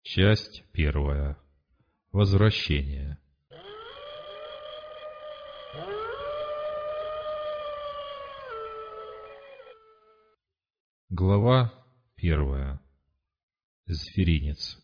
Часть первая. Возвращение. Глава первая. Зверинец.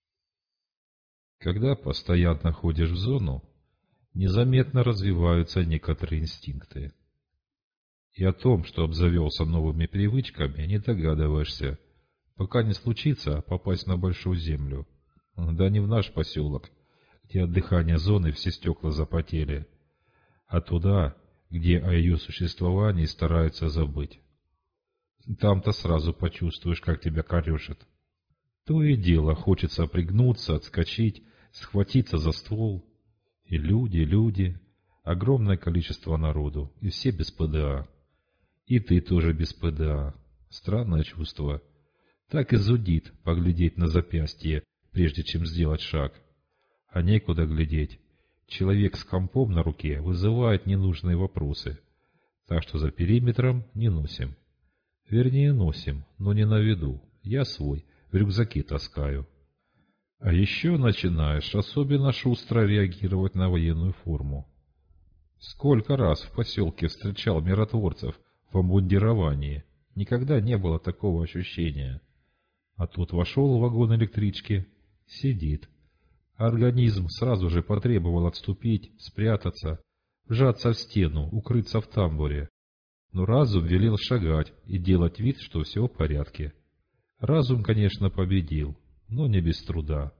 Когда постоянно ходишь в зону, незаметно развиваются некоторые инстинкты. И о том, что обзавелся новыми привычками, не догадываешься, пока не случится попасть на большую землю. Да не в наш поселок, где от дыхания зоны все стекла запотели, а туда, где о ее существовании стараются забыть. Там-то сразу почувствуешь, как тебя корежит. То и дело хочется пригнуться, отскочить, схватиться за ствол. И люди, огромное количество народу, и все без ПДА. И ты тоже без ПДА. Странное чувство. Так и зудит поглядеть на запястье, прежде чем сделать шаг. А некуда глядеть. Человек с компом на руке вызывает ненужные вопросы. Так что за периметром не носим. Вернее, носим, но не на виду. Я свой, в рюкзаке таскаю. А еще начинаешь особенно шустро реагировать на военную форму. Сколько раз в поселке встречал миротворцев в обмундировании. Никогда не было такого ощущения. А тут вошел в вагон электрички, сидит. Организм сразу же потребовал отступить, спрятаться, вжаться в стену, укрыться в тамбуре. Но разум велел шагать и делать вид, что все в порядке. Разум, конечно, победил, но не без труда.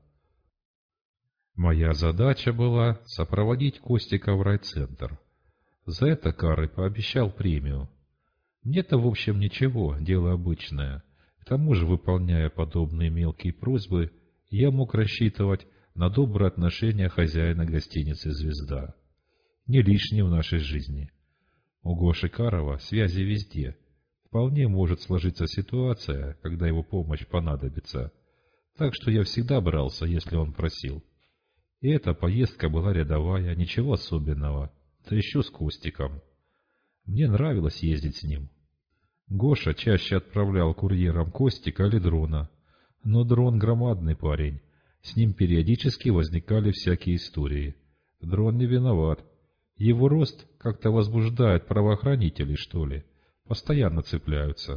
Моя задача была сопроводить Костика в райцентр. За это Кары пообещал премию. Мне-то, в общем, ничего, дело обычное. К тому же, выполняя подобные мелкие просьбы, я мог рассчитывать на доброе отношение хозяина гостиницы «Звезда». Не лишнее в нашей жизни. У Гоши Карова связи везде. Вполне может сложиться ситуация, когда его помощь понадобится. Так что я всегда брался, если он просил. И эта поездка была рядовая, ничего особенного. Да еще с Костиком. Мне нравилось ездить с ним. Гоша чаще отправлял курьером Костика или Дрона. Но Дрон громадный парень. С ним периодически возникали всякие истории. Дрон не виноват. Его рост как-то возбуждает правоохранителей, что ли. Постоянно цепляются.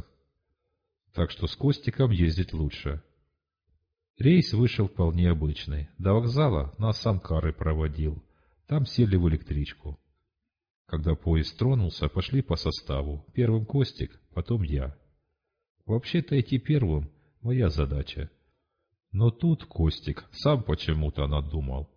Так что с Костиком ездить лучше. Рейс вышел вполне обычный. До вокзала нас сам Кары проводил. Там сели в электричку. Когда поезд тронулся, пошли по составу. Первым Костик, потом я. Вообще-то идти первым — моя задача. Но тут Костик сам почему-то надумал.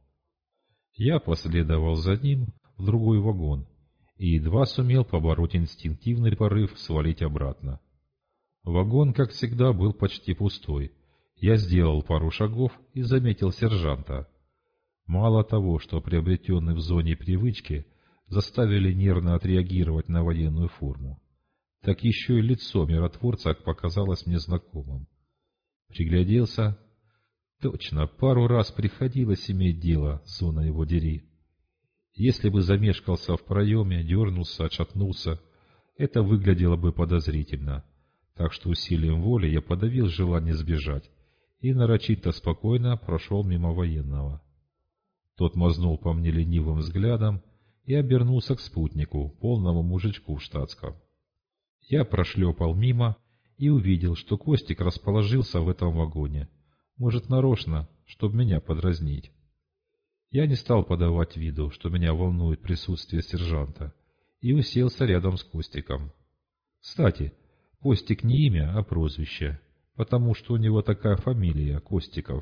Я последовал за ним в другой вагон и едва сумел побороть инстинктивный порыв свалить обратно. Вагон, как всегда, был почти пустой. Я сделал пару шагов и заметил сержанта. Мало того, что приобретенные в зоне привычки заставили нервно отреагировать на военную форму, так еще и лицо миротворца показалось мне знакомым. Пригляделся. Точно, пару раз приходилось иметь дело с зоной его дери. Если бы замешкался в проеме, дернулся, отшатнулся, это выглядело бы подозрительно. Так что усилием воли я подавил желание сбежать и нарочито спокойно прошел мимо военного. Тот мазнул по мне ленивым взглядом и обернулся к спутнику, полному мужичку в штатском. Я прошлепал мимо и увидел, что Костик расположился в этом вагоне. Может, нарочно, чтобы меня подразнить. Я не стал подавать виду, что меня волнует присутствие сержанта, и уселся рядом с Костиком. Кстати, Костик не имя, а прозвище, потому что у него такая фамилия — Костиков.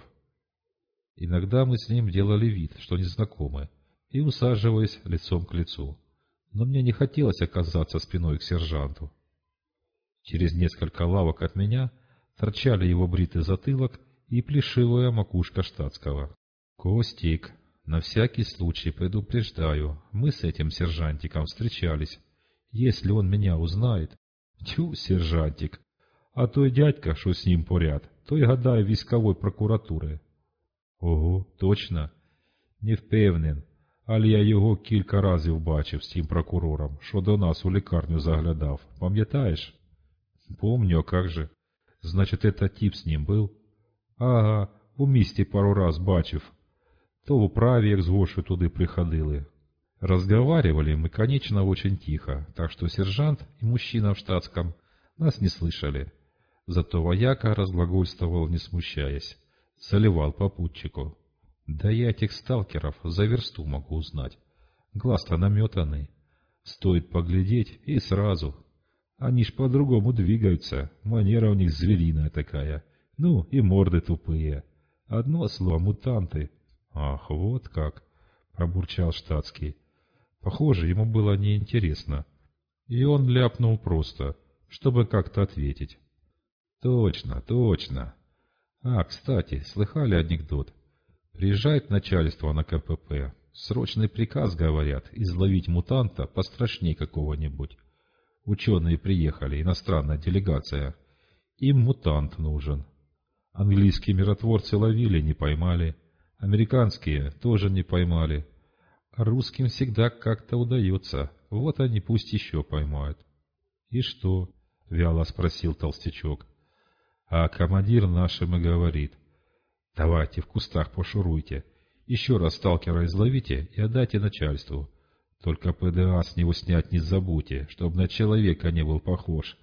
Иногда мы с ним делали вид, что не знакомы, и усаживаясь лицом к лицу. Но мне не хотелось оказаться спиной к сержанту. Через несколько лавок от меня торчали его бритый затылок и плешивая макушка штатского. «Костик, на всякий случай предупреждаю, мы с этим сержантиком встречались. Если он меня узнает...» «Тьфу, сержантик, а той дядька, что с ним поряд, той, гадаю, військовой прокуратури». «Ого, точно? Не впевнен, але я його кілька разів бачив з тим прокурором, що до нас у лікарню заглядав. Пам'ятаєш?» «Помню, а как же. Значит, это тип с ним был?» «Ага, у місті пару раз бачив. То в управе, як з Гошей туди приходили. Разговаривали мы, конечно, очень тихо, так что сержант и мужчина в штатском нас не слышали. Зато вояка разглагольствовал, не смущаясь, заливал попутчику. Да я этих сталкеров за версту могу узнать. Глаз-то наметанный. Стоит поглядеть и сразу. Они ж по-другому двигаются, манера у них звериная такая. Ну и морды тупые. Одно слово — мутанты. Ах, вот как, пробурчал штатский. Похоже, ему было неинтересно. И он ляпнул просто, чтобы как-то ответить. Точно, точно. А, кстати, слыхали анекдот? Приезжает начальство на КПП. Срочный приказ, говорят, изловить мутанта пострашней какого-нибудь. Ученые приехали, иностранная делегация. Им мутант нужен. Английские миротворцы ловили, не поймали. Американские тоже не поймали. А русским всегда как-то удается. Вот они пусть еще поймают. — И что? — вяло спросил толстячок. А командир нашим и говорит: давайте в кустах пошуруйте, еще раз сталкера изловите и отдайте начальству. Только ПДА с него снять не забудьте, чтобы на человека не был похож.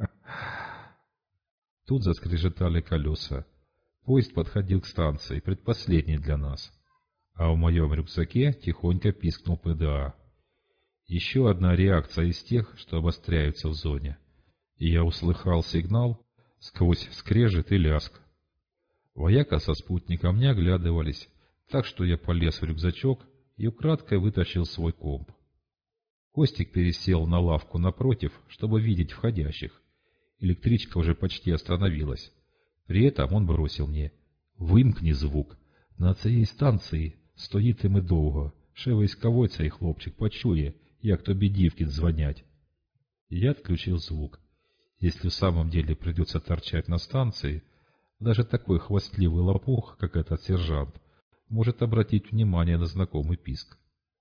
Тут заскрежетали колеса. Поезд подходил к станции, предпоследний для нас. А в моем рюкзаке тихонько пискнул ПДА. Еще одна реакция из тех, что обостряются в зоне. И я услыхал сигнал сквозь скрежет и ляск. Вояка со спутником не оглядывались, так что я полез в рюкзачок и украдкой вытащил свой комп. Костик пересел на лавку напротив, чтобы видеть входящих. Электричка уже почти остановилась. При этом он бросил мне: «Вимкни звук. На цій станції стоїтиме довго. Ще військовий цей хлопчик почує, як тобі дівки дзвонять». Я отключил звук. Если в самом деле придется торчать на станции, даже такой хвастливый лопух, как этот сержант, может обратить внимание на знакомый писк.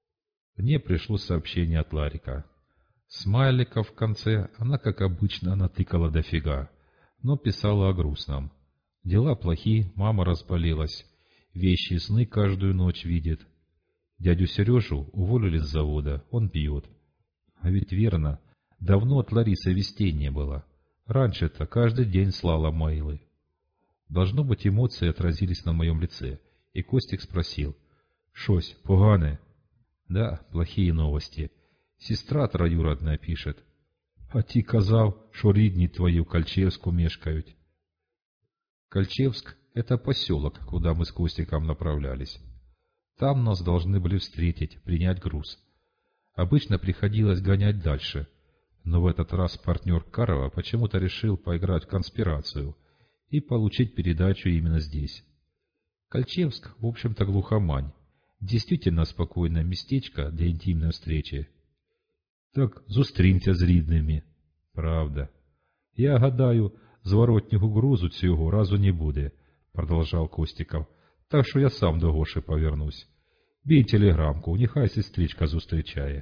Мне пришло сообщение от Ларика. Смайликов в конце она, как обычно, натыкала дофига, но писала о грустном. Дела плохи, мама разболелась, вещи и сны каждую ночь видит. Дядю Сережу уволили с завода, он пьет. А ведь верно, давно от Ларисы вестей не было. Раньше-то каждый день слала мейлы. Должно быть, эмоции отразились на моем лице, и Костик спросил: «Шось, погане?» «Да, плохие новости. Сестра троюродная пишет. А ти казав, що рідні твої в Кольчевску мешкают». Кольчевск — это поселок, куда мы с Костиком направлялись. Там нас должны были встретить, принять груз. Обычно приходилось гонять дальше, но в этот раз партнер Карова почему-то решил поиграть в конспирацию и получить передачу именно здесь. Кольчевск, в общем-то, глухомань. Действительно спокойное местечко для интимной встречи. Так зустрінься з рідними. Правда. Я гадаю, зворотнього грузу цього разу не буде, продолжал Костиков. Так що я сам до Гоши повернусь. Бей телеграмку, нехай сестричка зустрічає.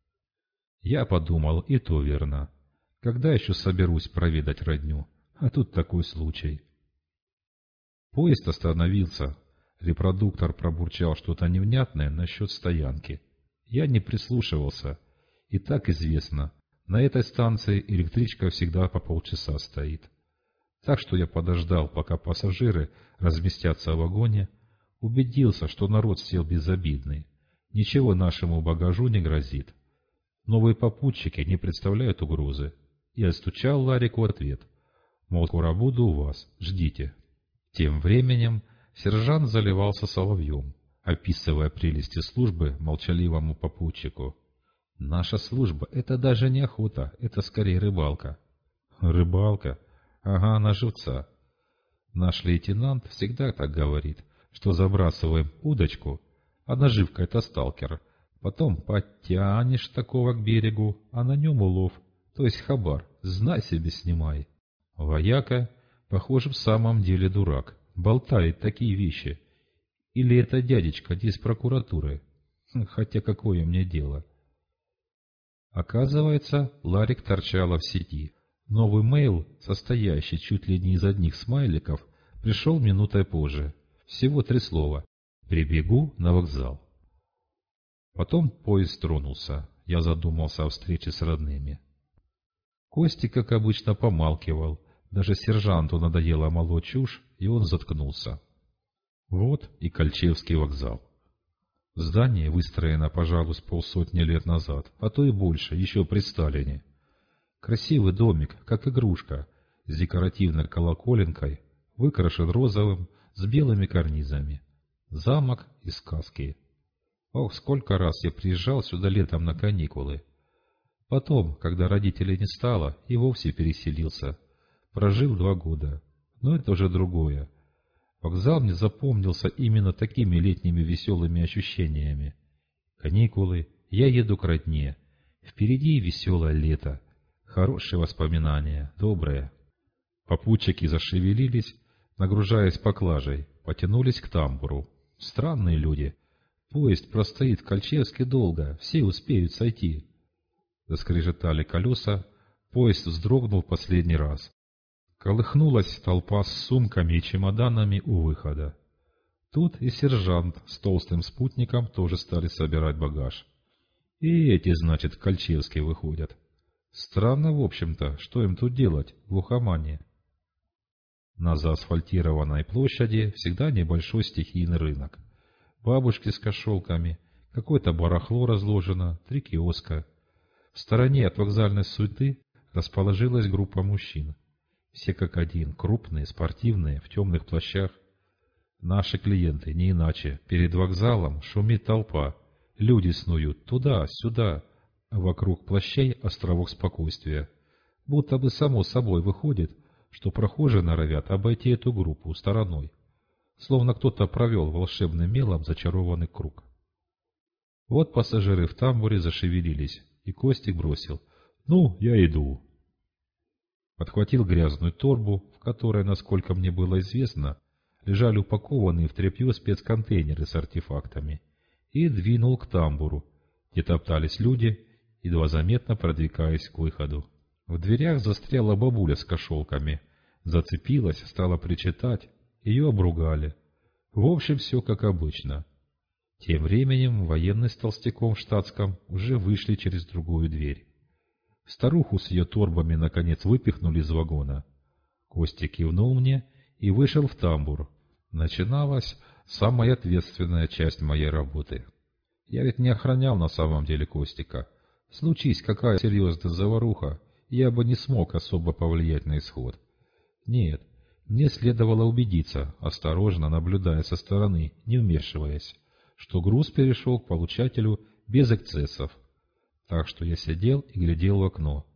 Я подумал, и то верно. Когда еще соберусь проведать родню? А тут такой случай. Поезд остановился. Репродуктор пробурчал что-то невнятное насчет стоянки. Я не прислушивался. И так известно, на этой станции электричка всегда по полчаса стоит. Так что я подождал, пока пассажиры разместятся в вагоне, убедился, что народ сел безобидный, ничего нашему багажу не грозит. Новые попутчики не представляют угрозы. И отстучал Ларику в ответ. Мол, скоро буду у вас, ждите. Тем временем сержант заливался соловьем, описывая прелести службы молчаливому попутчику. Наша служба — это даже не охота, это скорее рыбалка. Рыбалка? Ага, на живца. Наш лейтенант всегда так говорит, что забрасываем удочку, а наживка — это сталкер. Потом подтянешь такого к берегу, а на нем улов, то есть хабар, знай себе снимай. Вояка, похоже, в самом деле дурак, болтает такие вещи. Или это дядечка из прокуратуры? Хотя какое мне дело? Оказывается, Ларик торчала в сети. Новый мейл, состоящий чуть ли не из одних смайликов, пришел минутой позже. Всего 3 слова. Прибегу на вокзал. Потом поезд тронулся. Я задумался о встрече с родными. Костик, как обычно, помалкивал. Даже сержанту надоело молоть чушь, и он заткнулся. Вот и Кольчевский вокзал. Здание выстроено, пожалуй, с полсотни лет назад, а то и больше, еще при Сталине. Красивый домик, как игрушка, с декоративной колоколенкой, выкрашен розовым, с белыми карнизами. Замок из сказки. Ох, сколько раз я приезжал сюда летом на каникулы. Потом, когда родителей не стало, и вовсе переселился. Прожил 2 года. Но это уже другое. Вокзал мне запомнился именно такими летними веселыми ощущениями. Каникулы, я еду к родне. Впереди веселое лето. Хорошие воспоминания, добрые. Попутчики зашевелились, нагружаясь поклажей, потянулись к тамбуру. Странные люди. Поезд простоит в Кольчевске долго, все успеют сойти. Заскрежетали колеса, поезд вздрогнул в последний раз. Колыхнулась толпа с сумками и чемоданами у выхода. Тут и сержант с толстым спутником тоже стали собирать багаж. И эти, значит, в Кольчевске выходят. Странно, в общем-то, что им тут делать, в глухомане. На заасфальтированной площади всегда небольшой стихийный рынок. Бабушки с кошелками, какое-то барахло разложено, 3 киоска. В стороне от вокзальной суеты расположилась группа мужчин. Все как один, крупные, спортивные, в темных плащах. Наши клиенты, не иначе. Перед вокзалом шумит толпа. Люди снуют туда-сюда, а вокруг плащей островок спокойствия. Будто бы само собой выходит, что прохожие норовят обойти эту группу стороной. Словно кто-то провел волшебным мелом зачарованный круг. Вот пассажиры в тамбуре зашевелились, и Костик бросил: «Ну, я иду». Подхватил грязную торбу, в которой, насколько мне было известно, лежали упакованные в тряпье спецконтейнеры с артефактами, и двинул к тамбуру, где топтались люди, едва заметно продвигаясь к выходу. В дверях застряла бабуля с кошелками, зацепилась, стала причитать, ее обругали. В общем, все как обычно. Тем временем военные с толстяком в штатском уже вышли через другую дверь. Старуху с ее торбами наконец выпихнули из вагона. Костя кивнул мне и вышел в тамбур. Начиналась самая ответственная часть моей работы. Я ведь не охранял на самом деле Костика. Случись какая серьезная заваруха, я бы не смог особо повлиять на исход. Нет, мне следовало убедиться, осторожно наблюдая со стороны, не вмешиваясь, что груз перешел к получателю без эксцессов. Так что я сидел и глядел в окно.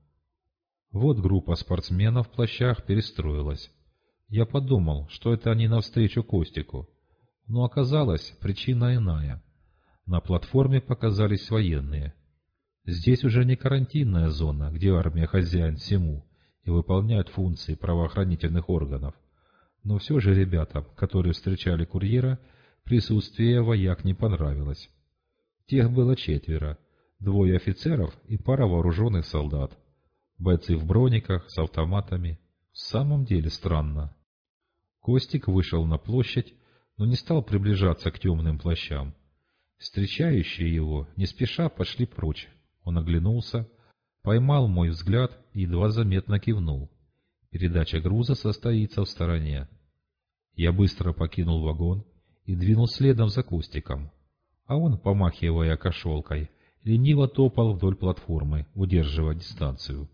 Вот группа спортсменов в плащах перестроилась. Я подумал, что это они навстречу Костику. Но оказалось, причина иная. На платформе показались военные. Здесь уже не карантинная зона, где армия хозяин всему и выполняет функции правоохранительных органов. Но все же ребятам, которые встречали курьера, присутствие вояк не понравилось. Тех было 4. 2 офицеров и пара вооруженных солдат. Бойцы в брониках, с автоматами. В самом деле странно. Костик вышел на площадь, но не стал приближаться к темным плащам. Встречающие его не спеша пошли прочь. Он оглянулся, поймал мой взгляд и едва заметно кивнул. Передача груза состоится в стороне. Я быстро покинул вагон и двинул следом за Костиком. А он, помахивая кошелкой, лениво топал вдоль платформы, удерживая дистанцию.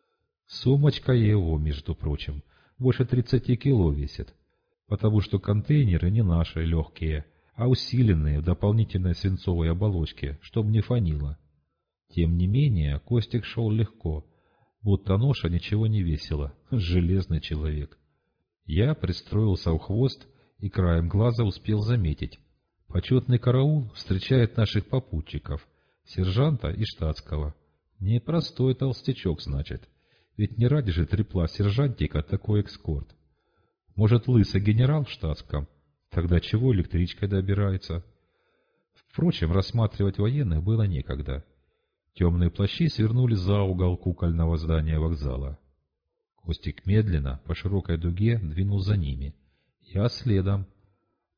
Сумочка его, между прочим, больше 30 кило весит, потому что контейнеры не наши легкие, а усиленные в дополнительной свинцовой оболочке, чтобы не фанило. Тем не менее, Костик шел легко, будто ноша ничего не весила, железный человек. Я пристроился в хвост и краем глаза успел заметить. Почетный караул встречает наших попутчиков, сержанта и штатского. Непростой толстячок, значит. Ведь не ради же трепла сержантика такой эскорт. Может, лысый генерал в штатском? Тогда чего электричкой добирается? Впрочем, рассматривать военных было некогда. Темные плащи свернули за угол кукольного здания вокзала. Костик медленно, по широкой дуге, двинул за ними. Я следом.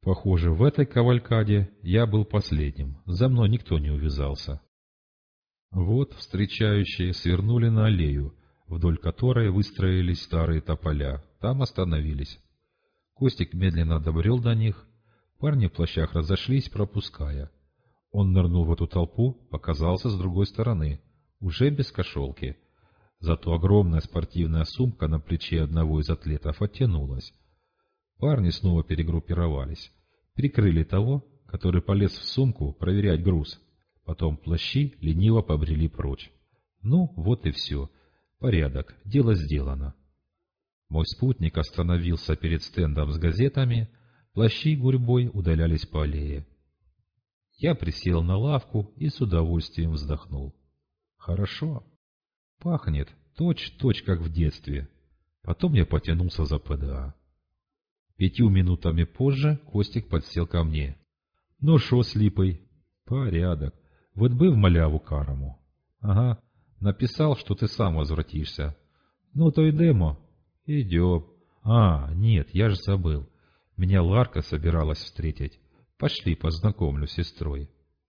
Похоже, в этой кавалькаде я был последним, за мной никто не увязался. Вот встречающие свернули на аллею, вдоль которой выстроились старые тополя. Там остановились. Костик медленно добрел до них. Парни в плащах разошлись, пропуская. Он нырнул в эту толпу, показался с другой стороны, уже без кошелки. Зато огромная спортивная сумка на плече одного из атлетов оттянулась. Парни снова перегруппировались. Прикрыли того, который полез в сумку проверять груз. Потом плащи лениво побрели прочь. Ну, вот и все. Порядок, дело сделано. Мой спутник остановился перед стендом с газетами, плащи гурьбой удалялись по аллее. Я присел на лавку и с удовольствием вздохнул. Хорошо. Пахнет точь-в-точь, как в детстве. Потом я потянулся за ПДА. 5 минутами позже Костик подсел ко мне. Ну шо с липой? Порядок. Вот бы в маляву карому. Ага, написал, что ты сам возвратишься. Ну то йдемо. Идем. А, нет, я ж забыл. Меня Ларка собиралась встретить. Пошли, познакомлю с сестрой.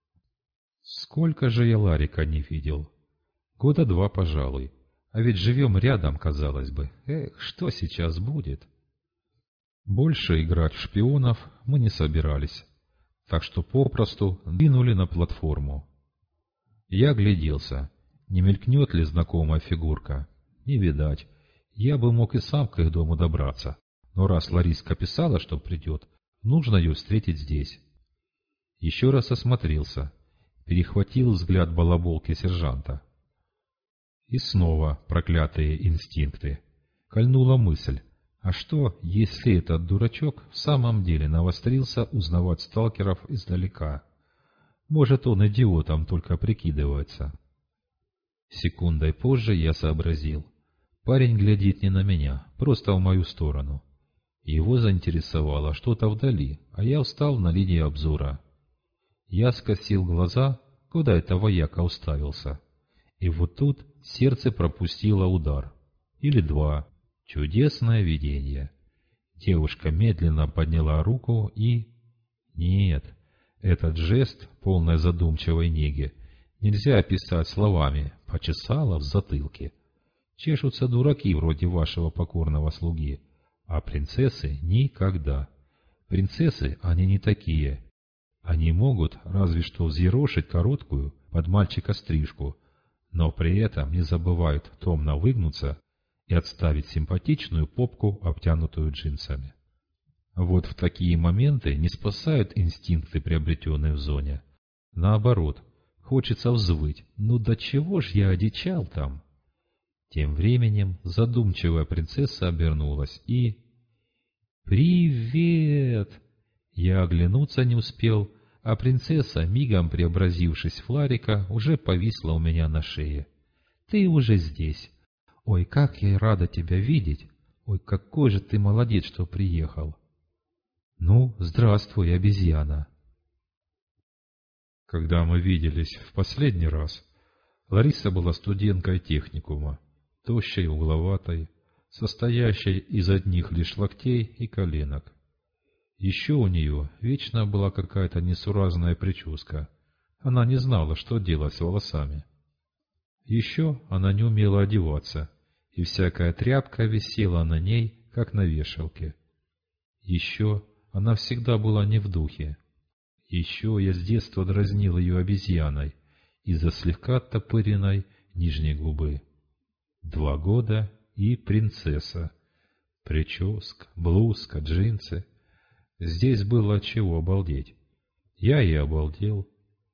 Сколько же я Ларика не видел? 2 года, пожалуй. А ведь живем рядом, казалось бы. Эх, что сейчас будет? Больше играть в шпионов мы не собирались, так что попросту двинули на платформу. Я огляделся, не мелькнет ли знакомая фигурка. Не видать. Я бы мог и сам к их дому добраться, но раз Лариска писала, что придет, нужно ее встретить здесь. Еще раз осмотрелся, перехватил взгляд балаболки сержанта. И снова проклятые инстинкты. Кольнула мысль, а что, если этот дурачок в самом деле навострился узнавать сталкеров издалека? Может, он идиотом только прикидывается. Секундой позже я сообразил. Парень глядит не на меня, просто в мою сторону. Его заинтересовало что-то вдали, а я встал на линии обзора. Я скосил глаза, куда это вояка уставился. И вот тут сердце пропустило удар. Или 2. Чудесное видение. Девушка медленно подняла руку и... Нет, этот жест, полной задумчивой неги, нельзя описать словами, почесала в затылке. Чешутся дураки вроде вашего покорного слуги, а принцессы никогда. Принцессы они не такие. Они могут разве что взъерошить короткую под мальчика стрижку, но при этом не забывают томно выгнуться и отставить симпатичную попку, обтянутую джинсами. Вот в такие моменты не спасают инстинкты, приобретенные в зоне. Наоборот, хочется взвыть: ну до чего ж я одичал там? Тем временем задумчивая принцесса обернулась и... «Привет!» Я оглянуться не успел, а принцесса, мигом преобразившись в Ларика, уже повисла у меня на шее. «Ты уже здесь! Ой, как я рада тебя видеть! Ой, какой же ты молодец, что приехал!» «Ну, здравствуй, обезьяна!» Когда мы виделись в последний раз, Лариса была студенткой техникума, тощей, угловатой, состоящей из одних лишь локтей и коленок. Еще у нее вечно была какая-то несуразная прическа. Она не знала, что делать с волосами. Еще она не умела одеваться, и всякая тряпка висела на ней, как на вешалке. Еще она всегда была не в духе. Еще я с детства дразнил ее обезьяной из-за слегка оттопыренной нижней губы. 2 года и принцесса. Прическа, блузка, джинсы. Здесь было от чего обалдеть. Я и обалдел.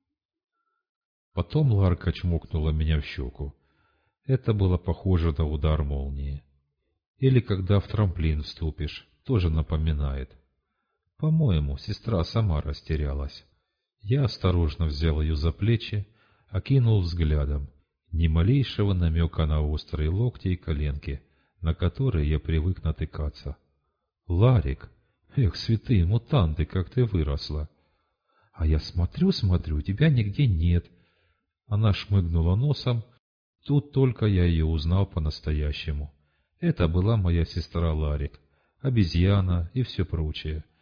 Потом Ларка чмокнула меня в щеку. Это было похоже на удар молнии. Или когда в трамплин вступишь, тоже напоминает. По-моему, сестра сама растерялась. Я осторожно взял ее за плечи, окинул взглядом. Ни малейшего намека на острые локти и коленки, на которые я привык натыкаться. «Ларик! Эх, святые мутанты, как ты выросла!» «А я смотрю, тебя нигде нет!» Она шмыгнула носом. Тут только я ее узнал по-настоящему. Это была моя сестра Ларик, обезьяна и все прочее.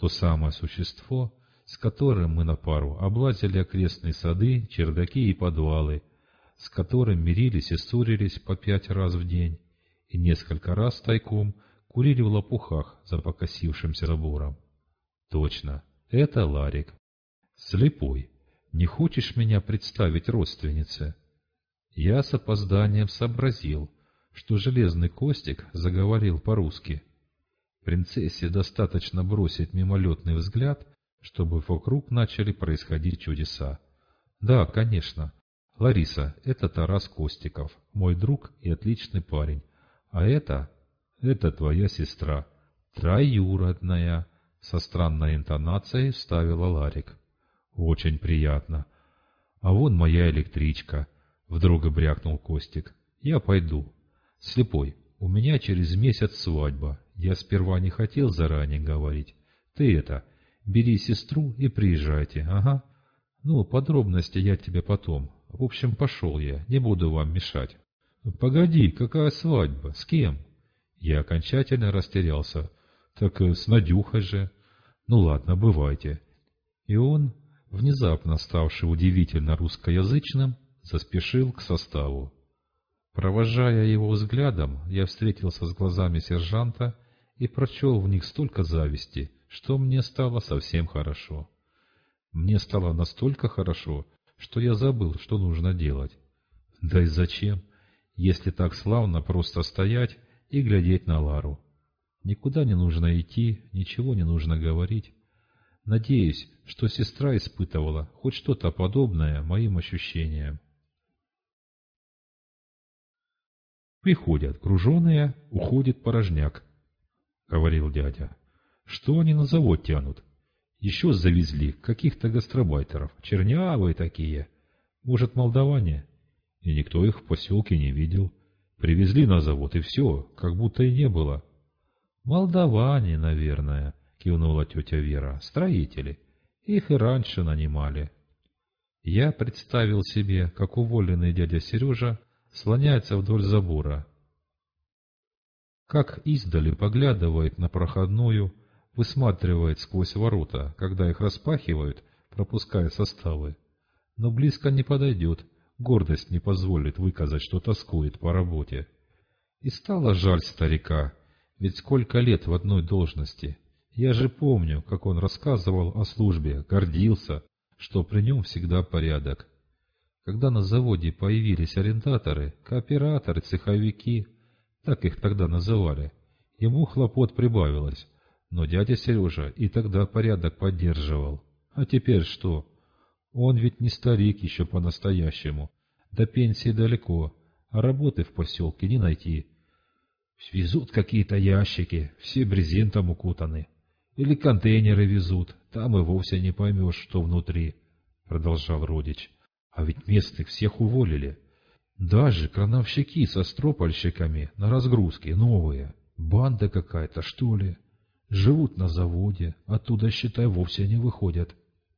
То самое существо, с которым мы на пару облазили окрестные сады, чердаки и подвалы, с которым мирились и ссорились по 5 раз в день, и несколько раз тайком курили в лопухах за покосившимся забором. Точно, это Ларик. Слепой, не хочешь меня представить родственнице? Я с опозданием сообразил, что железный Костик заговорил по-русски. Принцессе достаточно бросить мимолетный взгляд, чтобы вокруг начали происходить чудеса. Да, конечно. Лариса, это Тарас Костиков, мой друг и отличный парень. А это твоя сестра, троюродная, со странной интонацией вставила Ларик. Очень приятно. А вон моя электричка, вдруг брякнул Костик. Я пойду. Слепой, у меня через месяц свадьба. Я сперва не хотел заранее говорить. Ты бери сестру и приезжайте, ага. Ну, подробности я тебе потом. В общем, пошел я, не буду вам мешать. Погоди, какая свадьба? С кем? Я окончательно растерялся. Так с Надюхой же. Ну ладно, бывайте. И он, внезапно ставший удивительно русскоязычным, заспешил к составу. Провожая его взглядом, я встретился с глазами сержанта и прочел в них столько зависти, что мне стало совсем хорошо. Мне стало настолько хорошо, что я забыл, что нужно делать. Да и зачем, если так славно просто стоять и глядеть на Лару? Никуда не нужно идти, ничего не нужно говорить. Надеюсь, что сестра испытывала хоть что-то подобное моим ощущениям. Приходят груженые, уходит порожняк, — говорил дядя. Что они на завод тянут? Еще завезли каких-то гастробайтеров, чернявые такие. Может, молдаване? И никто их в поселке не видел. Привезли на завод, и все, как будто и не было. Молдаване, наверное, — кивнула тетя Вера, — строители. Их и раньше нанимали. Я представил себе, как уволенный дядя Сережа слоняется вдоль забора, как издали поглядывает на проходную, высматривает сквозь ворота, когда их распахивают, пропуская составы. Но близко не подойдет, гордость не позволит выказать, что тоскует по работе. И стало жаль старика, ведь сколько лет в одной должности. Я же помню, как он рассказывал о службе, гордился, что при нем всегда порядок. Когда на заводе появились арендаторы, кооператоры, цеховики, так их тогда называли, ему хлопот прибавилось, но дядя Сережа и тогда порядок поддерживал. А теперь что? Он ведь не старик еще по-настоящему, до пенсии далеко, а работы в поселке не найти. Везут какие-то ящики, все брезентом укутаны. Или контейнеры везут, там и вовсе не поймешь, что внутри, — продолжал родич. А ведь местных всех уволили. Даже крановщики со стропольщиками на разгрузке новые. Банда какая-то, что ли. Живут на заводе, оттуда, считай, вовсе не выходят.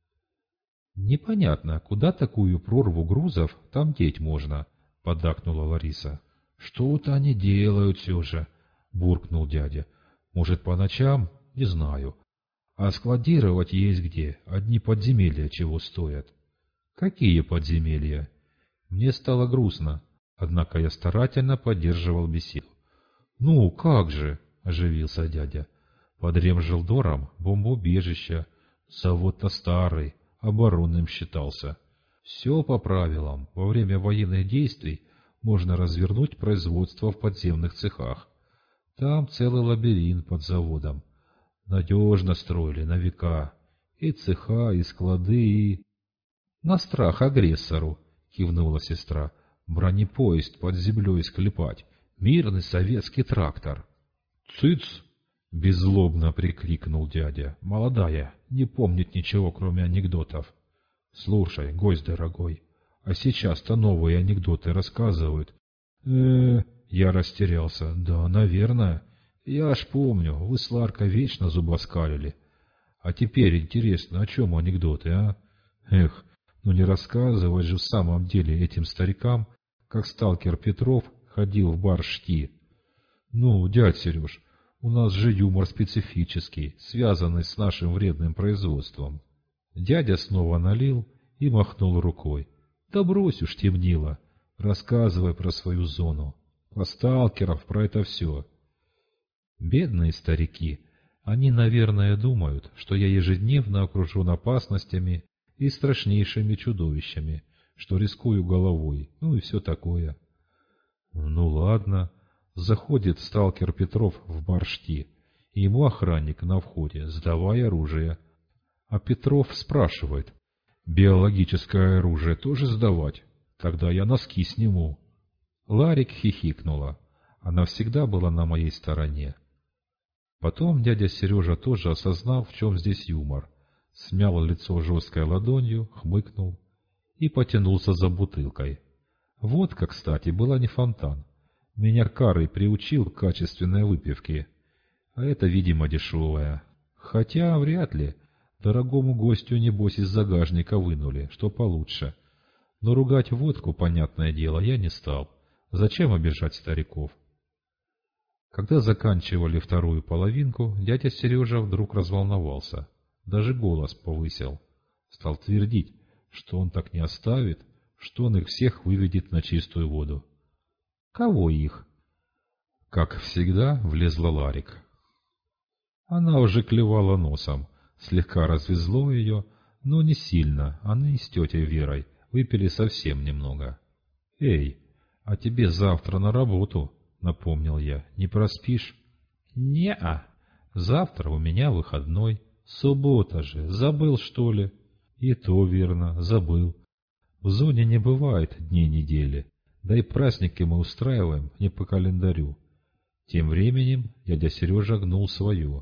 Непонятно, куда такую прорву грузов там деть можно, — поддакнула Лариса. Что-то они делают все же, — буркнул дядя. Может, по ночам? Не знаю. А складировать есть где, одни подземелья чего стоят. Какие подземелья? Мне стало грустно, однако я старательно поддерживал беседу. Ну, как же, оживился дядя. Под Ремжилдором бомбоубежище, завод-то старый, оборонным считался. Все по правилам, во время военных действий можно развернуть производство в подземных цехах. Там целый лабиринт под заводом. Надежно строили на века. И цеха, и склады, и... На страх агрессору, кивнула сестра. Бронепоезд под землей склепать. Мирный советский трактор. Цыц! Беззлобно прикрикнул дядя. Молодая, не помнит ничего, кроме анекдотов. Слушай, гость дорогой, а сейчас-то новые анекдоты рассказывают. Я растерялся. Да, наверное. Я аж помню, вы с Ларкой вечно зубоскалили. А теперь интересно, о чем анекдоты, а? Эх, ну не рассказывать же в самом деле этим старикам, как сталкер Петров ходил в бар Шти. Ну, дядь Сереж, У нас же юмор специфический, связанный с нашим вредным производством. Дядя снова налил и махнул рукой. Да брось уж, темнило. Рассказывай про свою зону. Про сталкеров, про это все. Бедные старики. Они, наверное, думают, что я ежедневно окружен опасностями и страшнейшими чудовищами, что рискую головой, ну и все такое. Ну ладно. Заходит сталкер Петров в Баршти, и ему охранник на входе: сдавай оружие. А Петров спрашивает: биологическое оружие тоже сдавать? Тогда я носки сниму. Ларик хихикнула. Она всегда была на моей стороне. Потом дядя Сережа тоже осознал, в чем здесь юмор. Смял лицо жесткой ладонью, хмыкнул и потянулся за бутылкой. Водка, кстати, была не фонтан. Меня Карый приучил к качественной выпивке. А это, видимо, дешевая. Хотя, вряд ли. Дорогому гостю, небось, из загажника вынули, что получше. Но ругать водку, понятное дело, я не стал. Зачем обижать стариков? Когда заканчивали вторую половинку, дядя Сережа вдруг разволновался. Даже голос повысил. Стал твердить, что он так не оставит, что он их всех выведет на чистую воду. Кого их? Как всегда, влезла Ларик. Она уже клевала носом. Слегка развезло ее, но не сильно. Они с тетей Верой выпили совсем немного. «Эй, а тебе завтра на работу?» — напомнил я. «Не проспишь?» «Не-а. Завтра у меня выходной. Суббота же. Забыл, что ли?» «И то верно. Забыл. В зоне не бывает дней недели. Да и праздники мы устраиваем не по календарю». Тем временем дядя Сережа гнул свое.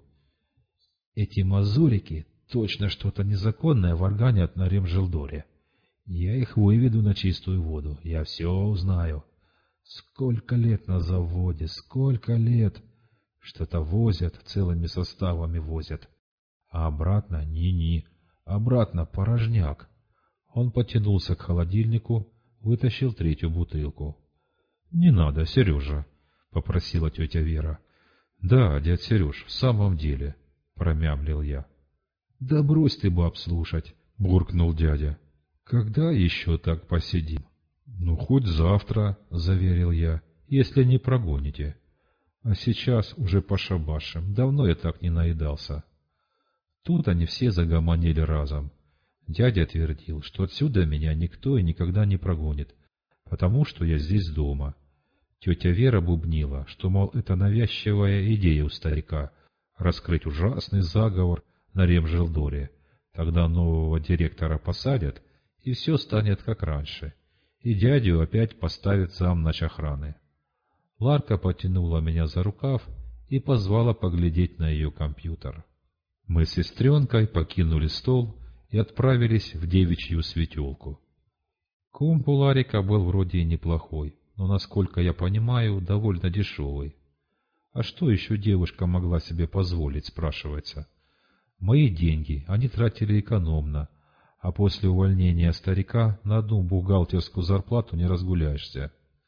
«Эти мазурики точно что-то незаконное варганят на Ремжилдоре. Я их выведу на чистую воду. Я все узнаю. Сколько лет на заводе, сколько лет. Что-то возят, целыми составами возят. А обратно ни-ни. Обратно порожняк». Он потянулся к холодильнику, вытащил третью бутылку. «Не надо, Сережа», — попросила тетя Вера. «Да, дядь Сереж, в самом деле», — промямлил я. «Да брось ты, баб, слушать», — буркнул дядя. «Когда еще так посидим?» «Ну, хоть завтра», — заверил я, — «если не прогоните. А сейчас уже пошабашим, давно я так не наедался». Тут они все загомонили разом. Дядя твердил, что отсюда меня никто и никогда не прогонит, потому что я здесь дома. Тетя Вера бубнила, что, мол, это навязчивая идея у старика — раскрыть ужасный заговор на Ремжилдоре. Тогда нового директора посадят, и все станет как раньше, и дядю опять поставит зам начохраны. Ларка потянула меня за рукав и позвала поглядеть на ее компьютер. Мы с сестренкой покинули стол и отправились в девичью светелку. Комп у Ларика был вроде и неплохой, но, насколько я понимаю, довольно дешевый. А что еще девушка могла себе позволить, спрашивается? Мои деньги они тратили экономно, а после увольнения старика на одну бухгалтерскую зарплату не разгуляешься.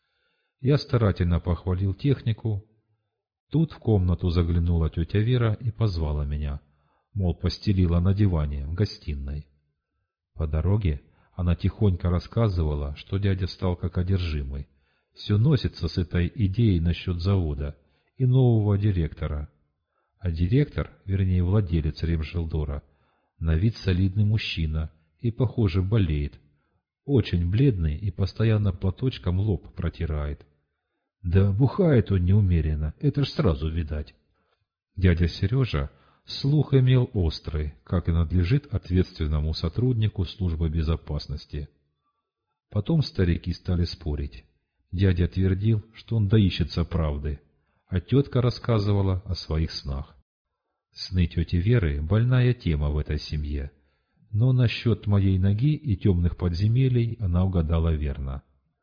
Я старательно похвалил технику. Тут в комнату заглянула тетя Вера и позвала меня, мол, постелила на диване в гостиной. По дороге она тихонько рассказывала, что дядя стал как одержимый. Все носится с этой идеей насчет завода и нового директора. А директор, вернее владелец Ремжилдора, на вид солидный мужчина и, похоже, болеет. Очень бледный и постоянно платочком лоб протирает. Да бухает он неумеренно, это ж сразу видать. Дядя Сережа слух имел острый, как и надлежит ответственному сотруднику службы безопасности. Потом старики стали спорить. Дядя твердил, что он доищется правды, а тетка рассказывала о своих снах. Сны тети Веры — больная тема в этой семье, но насчет моей ноги и темных подземелий она угадала верно.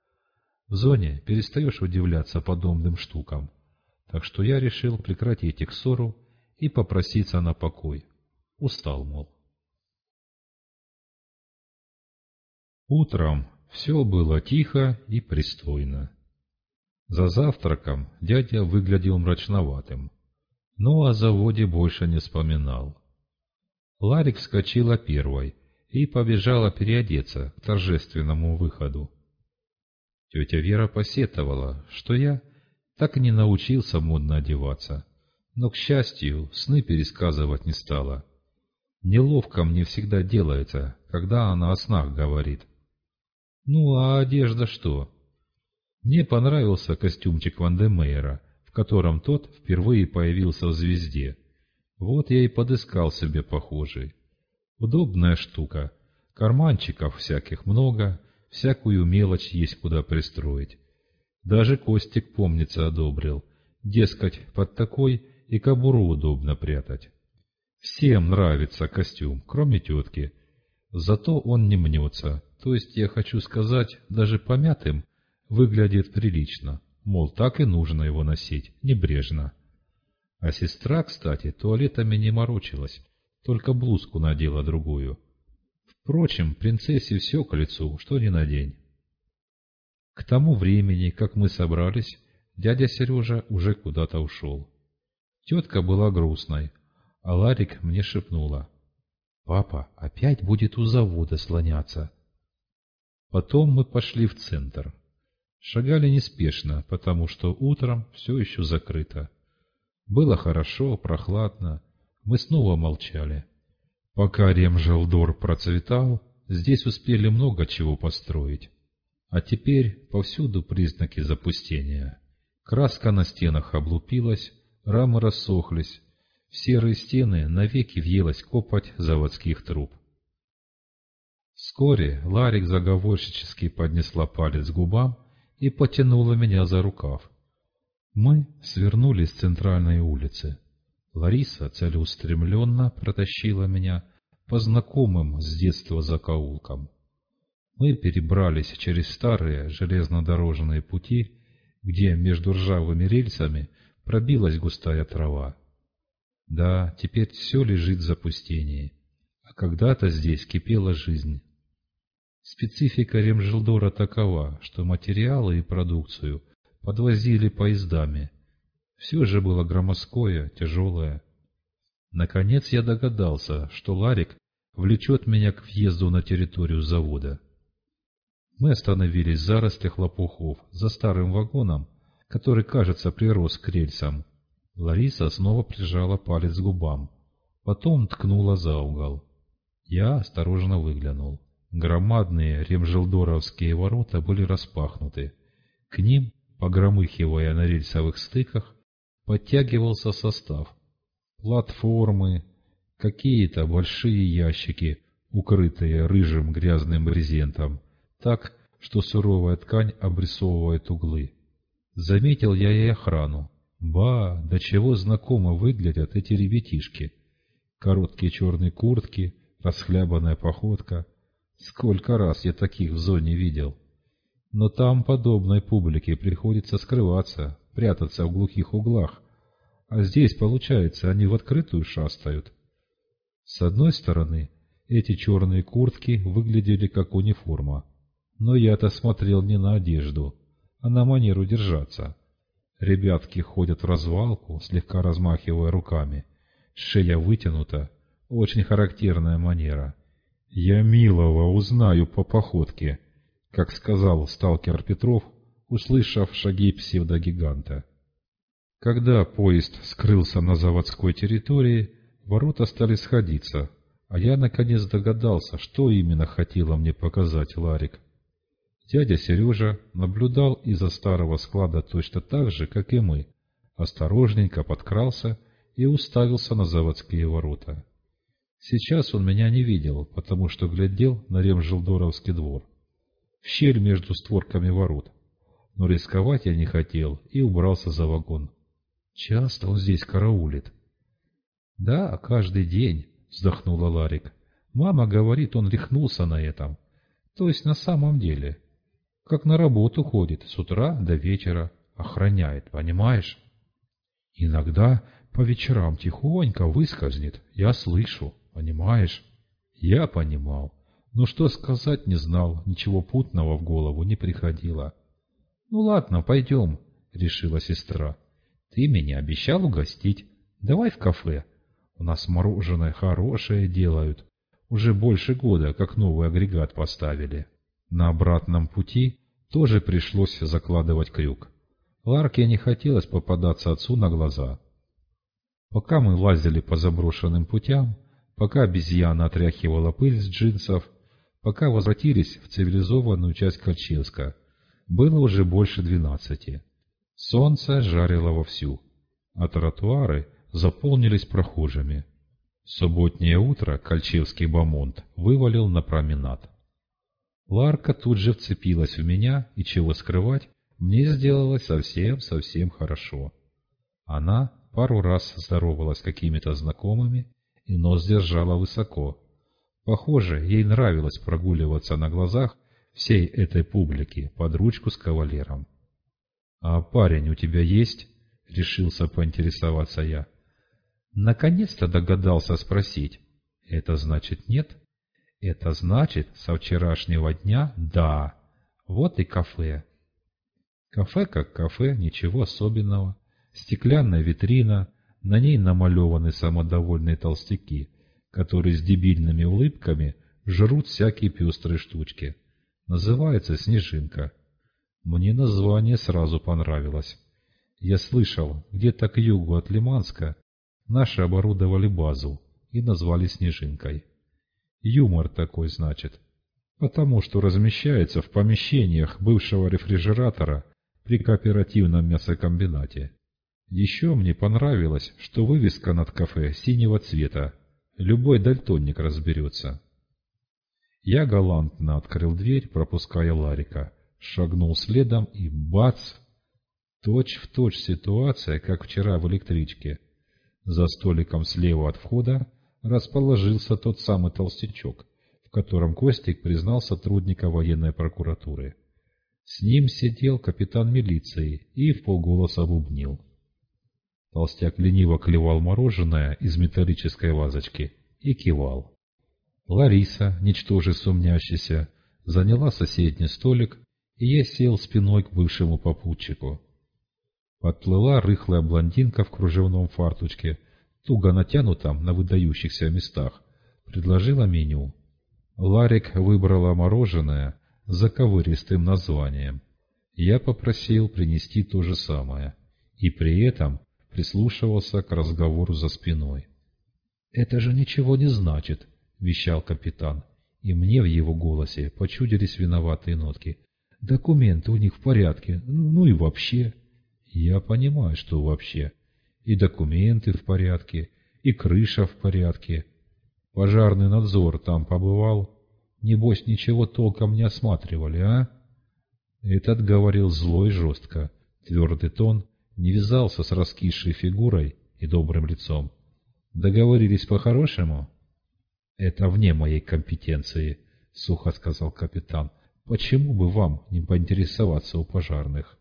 В зоне перестаешь удивляться подобным штукам, так что я решил прекратить их ссору и попроситься на покой. Устал, мол. Утром все было тихо и пристойно. За завтраком дядя выглядел мрачноватым. но о заводе больше не вспоминал. Ларик вскочила первой и побежала переодеться к торжественному выходу. Тетя Вера посетовала, что я так и не научился модно одеваться, но, к счастью, сны пересказывать не стала. Неловко мне всегда делается, когда она о снах говорит. Ну, а одежда что? Мне понравился костюмчик Ван де Мейера, в котором тот впервые появился в «Звезде». Вот я и подыскал себе похожий. Удобная штука, карманчиков всяких много, всякую мелочь есть куда пристроить. Даже Костик, помнится, одобрил. Дескать, под такой и кобуру удобно прятать. Всем нравится костюм, кроме тетки. Зато он не мнется, то есть, я хочу сказать, даже помятым выглядит прилично. Мол, так и нужно его носить, небрежно. А сестра, кстати, туалетами не морочилась, только блузку надела другую. Впрочем, принцессе все к лицу, что ни на день. К тому времени, как мы собрались, дядя Сережа уже куда-то ушел. Тетка была грустной, а Ларик мне шепнула: «Папа опять будет у завода слоняться». Потом мы пошли в центр. Шагали неспешно, потому что утром все еще закрыто. Было хорошо, прохладно, мы снова молчали. Пока Ремжелдор процветал, здесь успели много чего построить. А теперь повсюду признаки запустения. Краска на стенах облупилась, рамы рассохлись, в серые стены навеки въелась копоть заводских труб. Вскоре Ларик заговорщически поднесла палец к губам и потянула меня за рукав. Мы свернули с центральной улицы. Лариса целеустремленно протащила меня по знакомым с детства закоулкам. Мы перебрались через старые железнодорожные пути, где между ржавыми рельсами пробилась густая трава. Да, теперь все лежит в запустении, а когда-то здесь кипела жизнь. Специфика Ремжелдора такова, что материалы и продукцию подвозили поездами. Все же было громоздкое, тяжелое. Наконец я догадался, что Ларик влечет меня к въезду на территорию завода. Мы остановились в зарослях лопухов за старым вагоном, который, кажется, прирос к рельсам. Лариса снова прижала палец к губам, потом ткнула за угол. Я осторожно выглянул. Громадные ремжелдоровские ворота были распахнуты. К ним, погромыхивая на рельсовых стыках, подтягивался состав. Платформы, какие-то большие ящики, укрытые рыжим грязным брезентом, так, что суровая ткань обрисовывает углы. Заметил я и охрану. Ба, до чего знакомо выглядят эти ребятишки. Короткие черные куртки, расхлябанная походка. Сколько раз я таких в зоне видел. Но там подобной публике приходится скрываться, прятаться в глухих углах. А здесь, получается, они в открытую шастают. С одной стороны, эти черные куртки выглядели как униформа. Но я-то смотрел не на одежду, а на манеру держаться. Ребятки ходят в развалку, слегка размахивая руками. Шея вытянута, очень характерная манера. «Я милого узнаю по походке», как сказал сталкер Петров, услышав шаги псевдогиганта. Когда поезд скрылся на заводской территории, ворота стали сходиться, а я наконец догадался, что именно хотела мне показать Ларик. Дядя Сережа наблюдал из-за старого склада точно так же, как и мы, осторожненько подкрался и уставился на заводские ворота. Сейчас он меня не видел, потому что глядел на Ремжелдоровский двор, в щель между створками ворот, но рисковать я не хотел и убрался за вагон. Часто он здесь караулит. — Да, каждый день, — вздохнула Ларик. — Мама говорит, он рехнулся на этом. То есть на самом деле. Как на работу ходит, с утра до вечера, охраняет, понимаешь? Иногда по вечерам тихонько выскользнет, я слышу, понимаешь? Я понимал, но что сказать не знал, ничего путного в голову не приходило. — Ну ладно, пойдем, — решила сестра. — Ты меня обещал угостить. Давай в кафе. У нас мороженое хорошее делают. Уже больше года, как новый агрегат поставили. На обратном пути тоже пришлось закладывать крюк. Ларке не хотелось попадаться отцу на глаза. Пока мы лазили по заброшенным путям, пока обезьяна отряхивала пыль с джинсов, пока возвратились в цивилизованную часть Кольчевска, было уже больше 12. Солнце жарило вовсю, а тротуары заполнились прохожими. В субботнее утро Кольчевский бомонд вывалил на променад. Ларка тут же вцепилась в меня, и, чего скрывать, мне сделалось совсем хорошо. Она пару раз здоровалась с какими-то знакомыми и нос держала высоко. Похоже, ей нравилось прогуливаться на глазах всей этой публики под ручку с кавалером. «А парень у тебя есть?» — решился поинтересоваться я. Наконец-то догадался спросить. «Это значит нет?» «Это значит, со вчерашнего дня да. Вот и кафе». Кафе как кафе, ничего особенного. Стеклянная витрина, на ней намалеваны самодовольные толстяки, которые с дебильными улыбками жрут всякие пестрые штучки. Называется «Снежинка». Мне название сразу понравилось. Я слышал, где-то к югу от Лиманска наши оборудовали базу и назвали «Снежинкой». Юмор такой, значит. Потому что размещается в помещениях бывшего рефрижератора при кооперативном мясокомбинате. Еще мне понравилось, что вывеска над кафе синего цвета. Любой дальтоник разберется. Я галантно открыл дверь, пропуская Ларика, шагнул следом и бац! Точь-в-точь ситуация, как вчера в электричке. За столиком слева от входа расположился тот самый толстячок, в котором Костик признал сотрудника военной прокуратуры. С ним сидел капитан милиции и вполголоса бубнил. Толстяк лениво клевал мороженое из металлической вазочки и кивал. Лариса, ничтоже сумнящаяся, заняла соседний столик, и я сел спиной к бывшему попутчику. Подплыла рыхлая блондинка в кружевном фартучке, туго натянутом на выдающихся местах, предложила меню. Ларик выбрала мороженое с заковыристым названием. Я попросил принести то же самое, и при этом прислушивался к разговору за спиной. «Это же ничего не значит», — вещал капитан, и мне в его голосе почудились виноватые нотки. «Документы у них в порядке, ну и вообще». «Я понимаю, что вообще. И документы в порядке, и крыша в порядке. Пожарный надзор там побывал. Небось, ничего толком не осматривали, а?» Этот говорил зло и жестко. Твердый тон не вязался с раскисшей фигурой и добрым лицом. «Договорились по-хорошему?» «Это вне моей компетенции», — сухо сказал капитан. «Почему бы вам не поинтересоваться у пожарных?»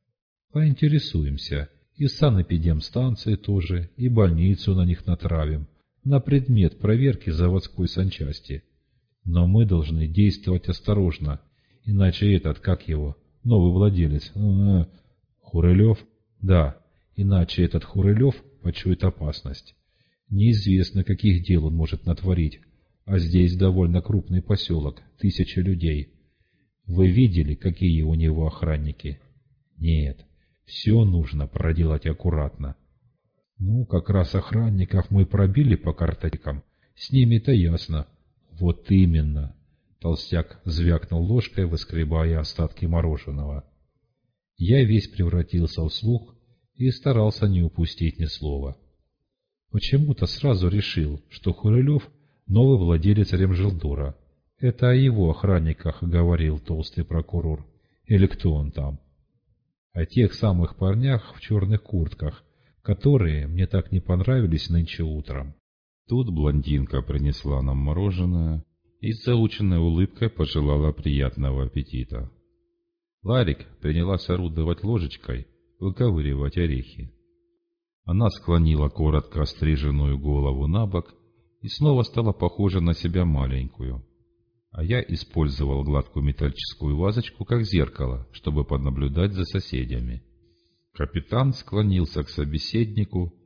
«Поинтересуемся. И санэпидемстанции тоже, и больницу на них натравим, на предмет проверки заводской санчасти. Но мы должны действовать осторожно, иначе этот, как его, новый владелец, Хурылев? Да, иначе этот Хурылев почует опасность. Неизвестно, каких дел он может натворить, а здесь довольно крупный поселок, 1000 людей. Вы видели, какие у него охранники? Нет. Все нужно проделать аккуратно. Ну, как раз охранников мы пробили по картотекам. С ними-то ясно. Вот именно. Толстяк звякнул ложкой, выскребая остатки мороженого. Я весь превратился в слух и старался не упустить ни слова. Почему-то сразу решил, что Хурылев — новый владелец Ремжилдора. Это о его охранниках говорил толстый прокурор. Или кто он там? О тех самых парнях в черных куртках, которые мне так не понравились нынче утром. Тут блондинка принесла нам мороженое и с заученной улыбкой пожелала приятного аппетита. Ларик принялась орудовать ложечкой, выковыривать орехи. Она склонила коротко остриженную голову на бок и снова стала похожа на себя маленькую. А я использовал гладкую металлическую вазочку как зеркало, чтобы понаблюдать за соседями. Капитан склонился к собеседнику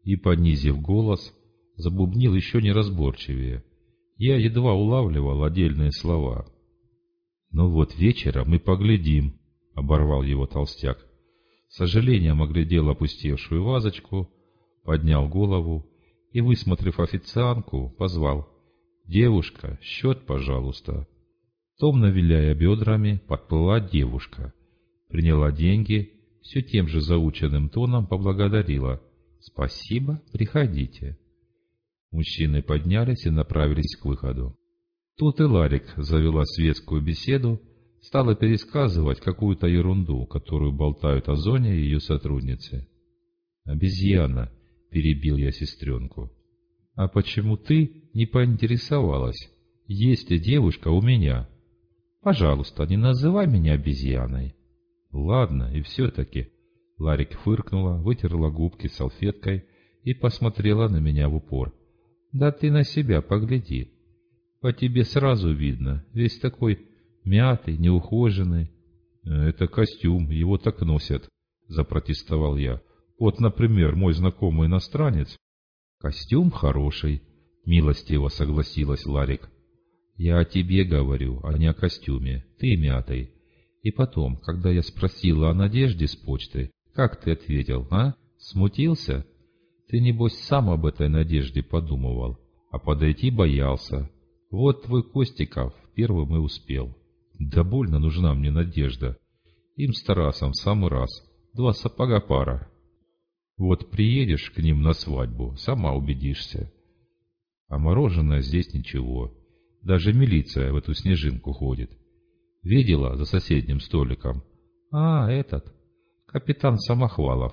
и, понизив голос, забубнил еще неразборчивее. Я едва улавливал отдельные слова. «Ну вот вечером мы поглядим», — оборвал его толстяк. С сожалением оглядел опустевшую вазочку, поднял голову и, высмотрев официантку, позвал: «Девушка, счет, пожалуйста». Томно виляя бедрами, подплыла девушка, приняла деньги, все тем же заученным тоном поблагодарила: «Спасибо, приходите». Мужчины поднялись и направились к выходу. Тут и Ларик завела светскую беседу, стала пересказывать какую-то ерунду, которую болтают о Зоне и ее сотруднице. «Обезьяна», — перебил я сестренку. «А почему ты не поинтересовалась, есть ли девушка у меня? Пожалуйста, не называй меня обезьяной». «Ладно, и все-таки...» Ларик фыркнула, вытерла губки салфеткой и посмотрела на меня в упор. «Да ты на себя погляди. По тебе сразу видно, весь такой мятый, неухоженный». «Это костюм, его так носят», — запротестовал я. «Вот, например, мой знакомый иностранец». «Костюм хороший», — милостиво согласилась Ларик. «Я о тебе говорю, а не о костюме. Ты мятый. И потом, когда я спросила о Надежде с почты, как ты ответил, а? Смутился? Ты, небось, сам об этой Надежде подумывал, а подойти боялся. Вот твой Костиков первым и успел. Да больно нужна мне Надежда. Им с Тарасом в самый раз. 2 сапога пара. Вот приедешь к ним на свадьбу, сама убедишься. А мороженое здесь ничего. Даже милиция в эту снежинку ходит. Видела за соседним столиком? А, этот, капитан Самохвалов.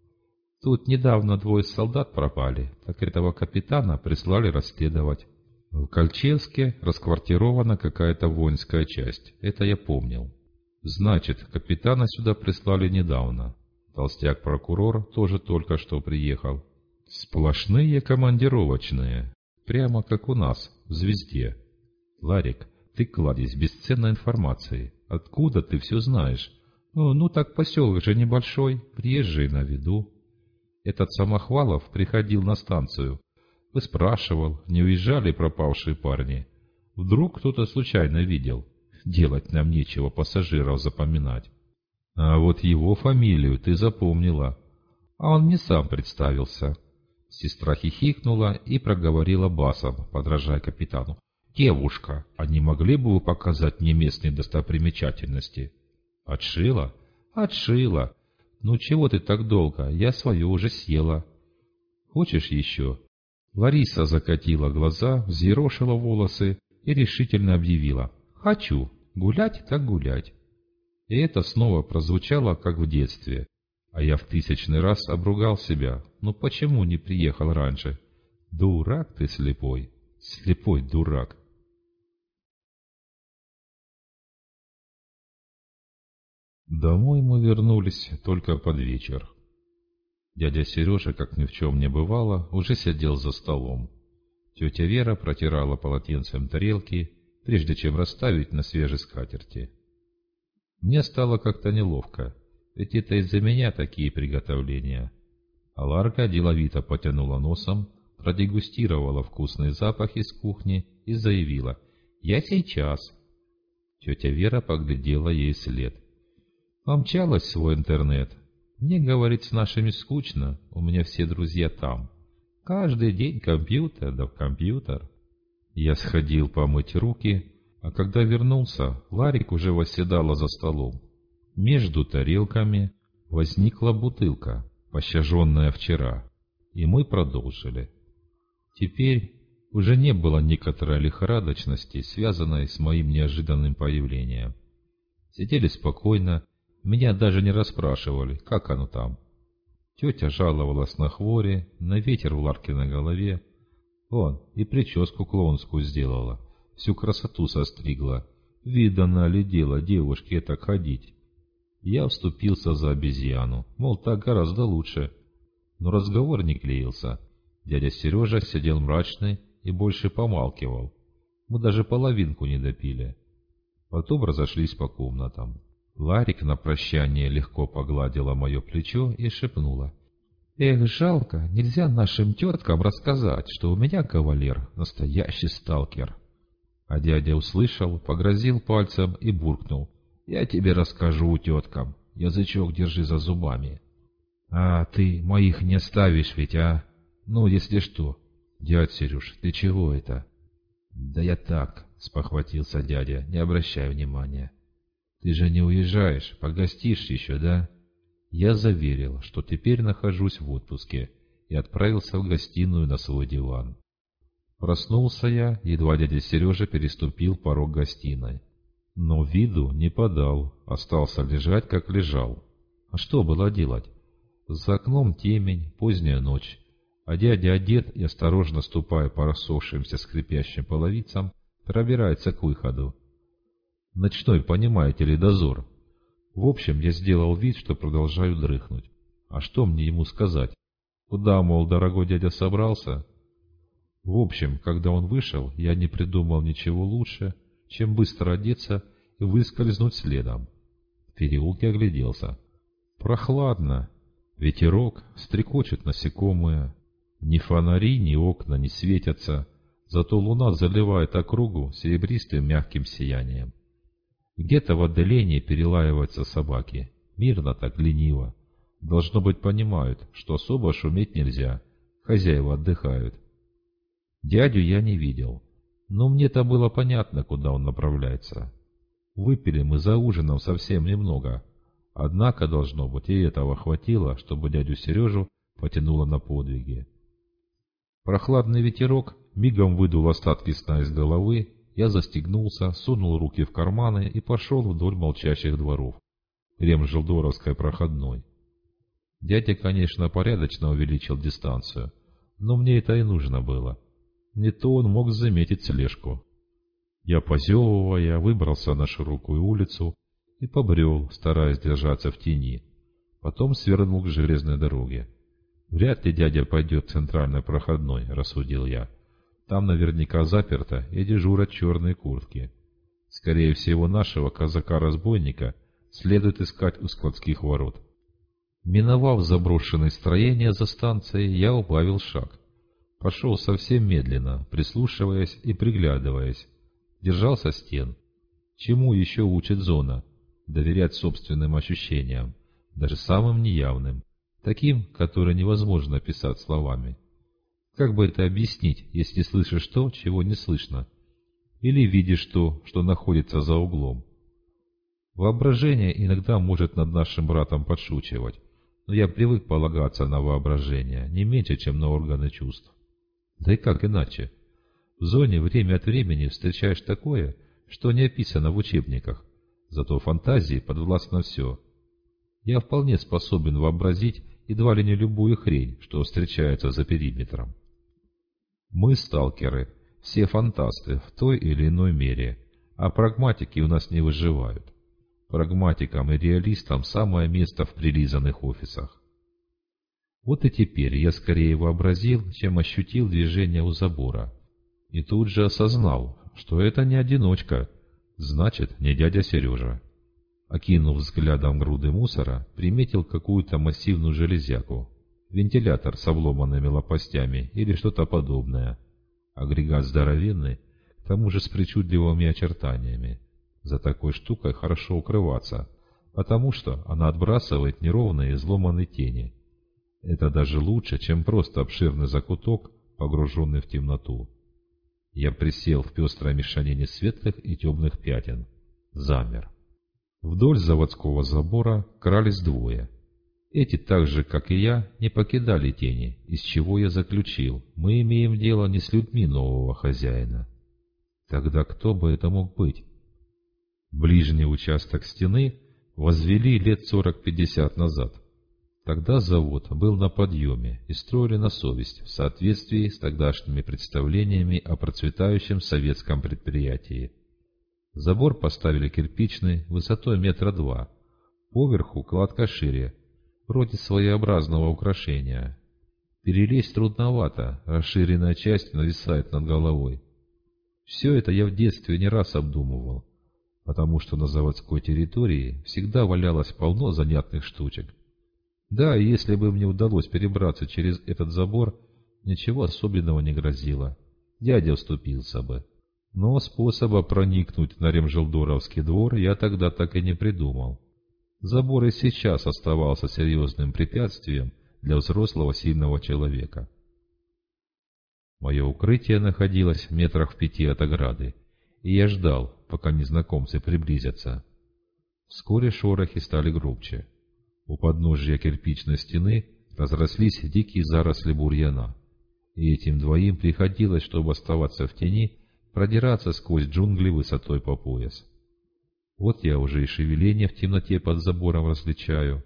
Тут недавно 2 солдат пропали, так этого капитана прислали расследовать. В Кольчевске расквартирована какая-то воинская часть, это я помнил. Значит, капитана сюда прислали недавно. Толстяк-прокурор тоже только что приехал. Сплошные командировочные, прямо как у нас, в «Звезде». Ларик, ты кладезь бесценной информации. Откуда ты все знаешь? Ну так поселок же небольшой, приезжий на виду. Этот Самохвалов приходил на станцию. Выспрашивал, не уезжали пропавшие парни. Вдруг кто-то случайно видел. Делать нам нечего пассажиров запоминать. А вот его фамилию ты запомнила. А он мне сам представился. Сестра хихикнула и проговорила басом, подражая капитану. «Девушка, а не могли бы вы показать мне местные достопримечательности?» «Отшила?» «Отшила. Ну чего ты так долго? Я свое уже съела». «Хочешь еще?» Лариса закатила глаза, взъерошила волосы и решительно объявила: «Хочу. Гулять так гулять». И это снова прозвучало, как в детстве. А я в 1000-й раз обругал себя. Ну почему не приехал раньше? Дурак ты слепой. Слепой дурак. Домой мы вернулись только под вечер. Дядя Сережа, как ни в чем не бывало, уже сидел за столом. Тетя Вера протирала полотенцем тарелки, прежде чем расставить на свежей скатерти. Мне стало как-то неловко, ведь это из-за меня такие приготовления. А Ларка деловито потянула носом, продегустировала вкусный запах из кухни и заявила: «Я сейчас». Тетя Вера поглядела ей вслед. Помчалась в свой интернет. Мне, говорит, с нашими скучно, у меня все друзья там. Каждый день компьютер да в компьютер. Я сходил помыть руки, а когда вернулся, Ларик уже восседала за столом. Между тарелками возникла бутылка, пощаженная вчера, и мы продолжили. Теперь уже не было некоторой лихорадочности, связанной с моим неожиданным появлением. Сидели спокойно, меня даже не расспрашивали, как оно там. Тетя жаловалась на хвори, на ветер в Ларкиной голове. Вон, и прическу клоунскую сделала, всю красоту состригла. Видано ли дело девушке так ходить? Я вступился за обезьяну, мол, так гораздо лучше. Но разговор не клеился. Дядя Сережа сидел мрачный и больше помалкивал. Мы даже половинку не допили. Потом разошлись по комнатам. Ларик на прощание легко погладила мое плечо и шепнула: Эх, жалко, нельзя нашим теткам рассказать, что у меня кавалер — настоящий сталкер. А дядя услышал, погрозил пальцем и буркнул. Я тебе расскажу теткам, язычок держи за зубами. А ты моих не оставишь ведь, а? Ну, если что. Дядь Сереж, ты чего это? Да я так, спохватился дядя, не обращай внимания. Ты же не уезжаешь, погостишь еще, да? Я заверил, что теперь нахожусь в отпуске, и отправился в гостиную на свой диван. Проснулся я, едва дядя Сережа переступил порог гостиной. Но виду не подал, остался лежать, как лежал. А что было делать? За окном темень, поздняя ночь, а дядя одет и, осторожно ступая по рассохшимся скрипящим половицам, пробирается к выходу. Ночной, понимаете ли, дозор. В общем, я сделал вид, что продолжаю дрыхнуть. А что мне ему сказать? Куда, мол, дорогой дядя собрался? В общем, когда он вышел, я не придумал ничего лучше, чем быстро одеться и выскользнуть следом. В переулке огляделся. Прохладно. Ветерок, стрекочут насекомые. Ни фонари, ни окна не светятся, зато луна заливает округу серебристым мягким сиянием. Где-то в отдалении перелаиваются собаки, мирно так, лениво. Должно быть, понимают, что особо шуметь нельзя, хозяева отдыхают. Дядю я не видел, но мне-то было понятно, куда он направляется. Выпили мы за ужином совсем немного, однако, должно быть, и этого хватило, чтобы дядю Сережу потянуло на подвиги. Прохладный ветерок мигом выдул остатки сна из головы, я застегнулся, сунул руки в карманы и пошел вдоль молчащих дворов. Ремжилдоровской проходной. Дядя, конечно, порядочно увеличил дистанцию, но мне это и нужно было. Не то он мог заметить слежку. Я, позевывая, выбрался на широкую улицу и побрел, стараясь держаться в тени. Потом свернул к железной дороге. Вряд ли дядя пойдет к центральной проходной, рассудил я. Там наверняка заперто и дежурят черные куртки. Скорее всего, нашего казака-разбойника следует искать у складских ворот. Миновав заброшенные строения за станцией, я убавил шаг. Пошел совсем медленно, прислушиваясь и приглядываясь. Держался стен. Чему еще учит зона? Доверять собственным ощущениям, даже самым неявным, таким, которые невозможно описать словами. Как бы это объяснить, если слышишь то, чего не слышно? Или видишь то, что находится за углом? Воображение иногда может над нашим братом подшучивать, но я привык полагаться на воображение не меньше, чем на органы чувств. Да и как иначе? В зоне время от времени встречаешь такое, что не описано в учебниках, зато фантазии подвластно все. Я вполне способен вообразить едва ли не любую хрень, что встречается за периметром. Мы, сталкеры, все фантасты в той или иной мере, а прагматики у нас не выживают. Прагматикам и реалистам самое место в прилизанных офисах. Вот и теперь я скорее вообразил, чем ощутил движение у забора. И тут же осознал, что это не одиночка, значит, не дядя Сережа. Окинув взглядом груды мусора, приметил какую-то массивную железяку. Вентилятор с обломанными лопастями или что-то подобное. Агрегат здоровенный, к тому же с причудливыми очертаниями. За такой штукой хорошо укрываться, потому что она отбрасывает неровные изломанные тени. Это даже лучше, чем просто обширный закуток, погруженный в темноту. Я присел в пестрой мешанине светлых и темных пятен. Замер. Вдоль заводского забора крались двое. Эти, так же, как и я, не покидали тени, из чего я заключил, мы имеем дело не с людьми нового хозяина. Тогда кто бы это мог быть? Ближний участок стены возвели лет 40-50 назад. Тогда завод был на подъеме и строили на совесть в соответствии с тогдашними представлениями о процветающем советском предприятии. Забор поставили кирпичный, высотой 2 метра, поверху кладка шире, вроде своеобразного украшения. Перелезть трудновато, расширенная часть нависает над головой. Все это я в детстве не раз обдумывал, потому что на заводской территории всегда валялось полно занятных штучек. Да, и если бы мне удалось перебраться через этот забор, ничего особенного не грозило. Дядя вступился бы. Но способа проникнуть на Ремжелдоровский двор я тогда так и не придумал. Забор и сейчас оставался серьезным препятствием для взрослого сильного человека. Мое укрытие находилось метрах в 5 от ограды, и я ждал, пока незнакомцы приблизятся. Вскоре шорохи стали громче. У подножия кирпичной стены разрослись дикие заросли бурьяна, и этим двоим приходилось, чтобы оставаться в тени, продираться сквозь джунгли высотой по пояс. Вот я уже и шевеление в темноте под забором различаю.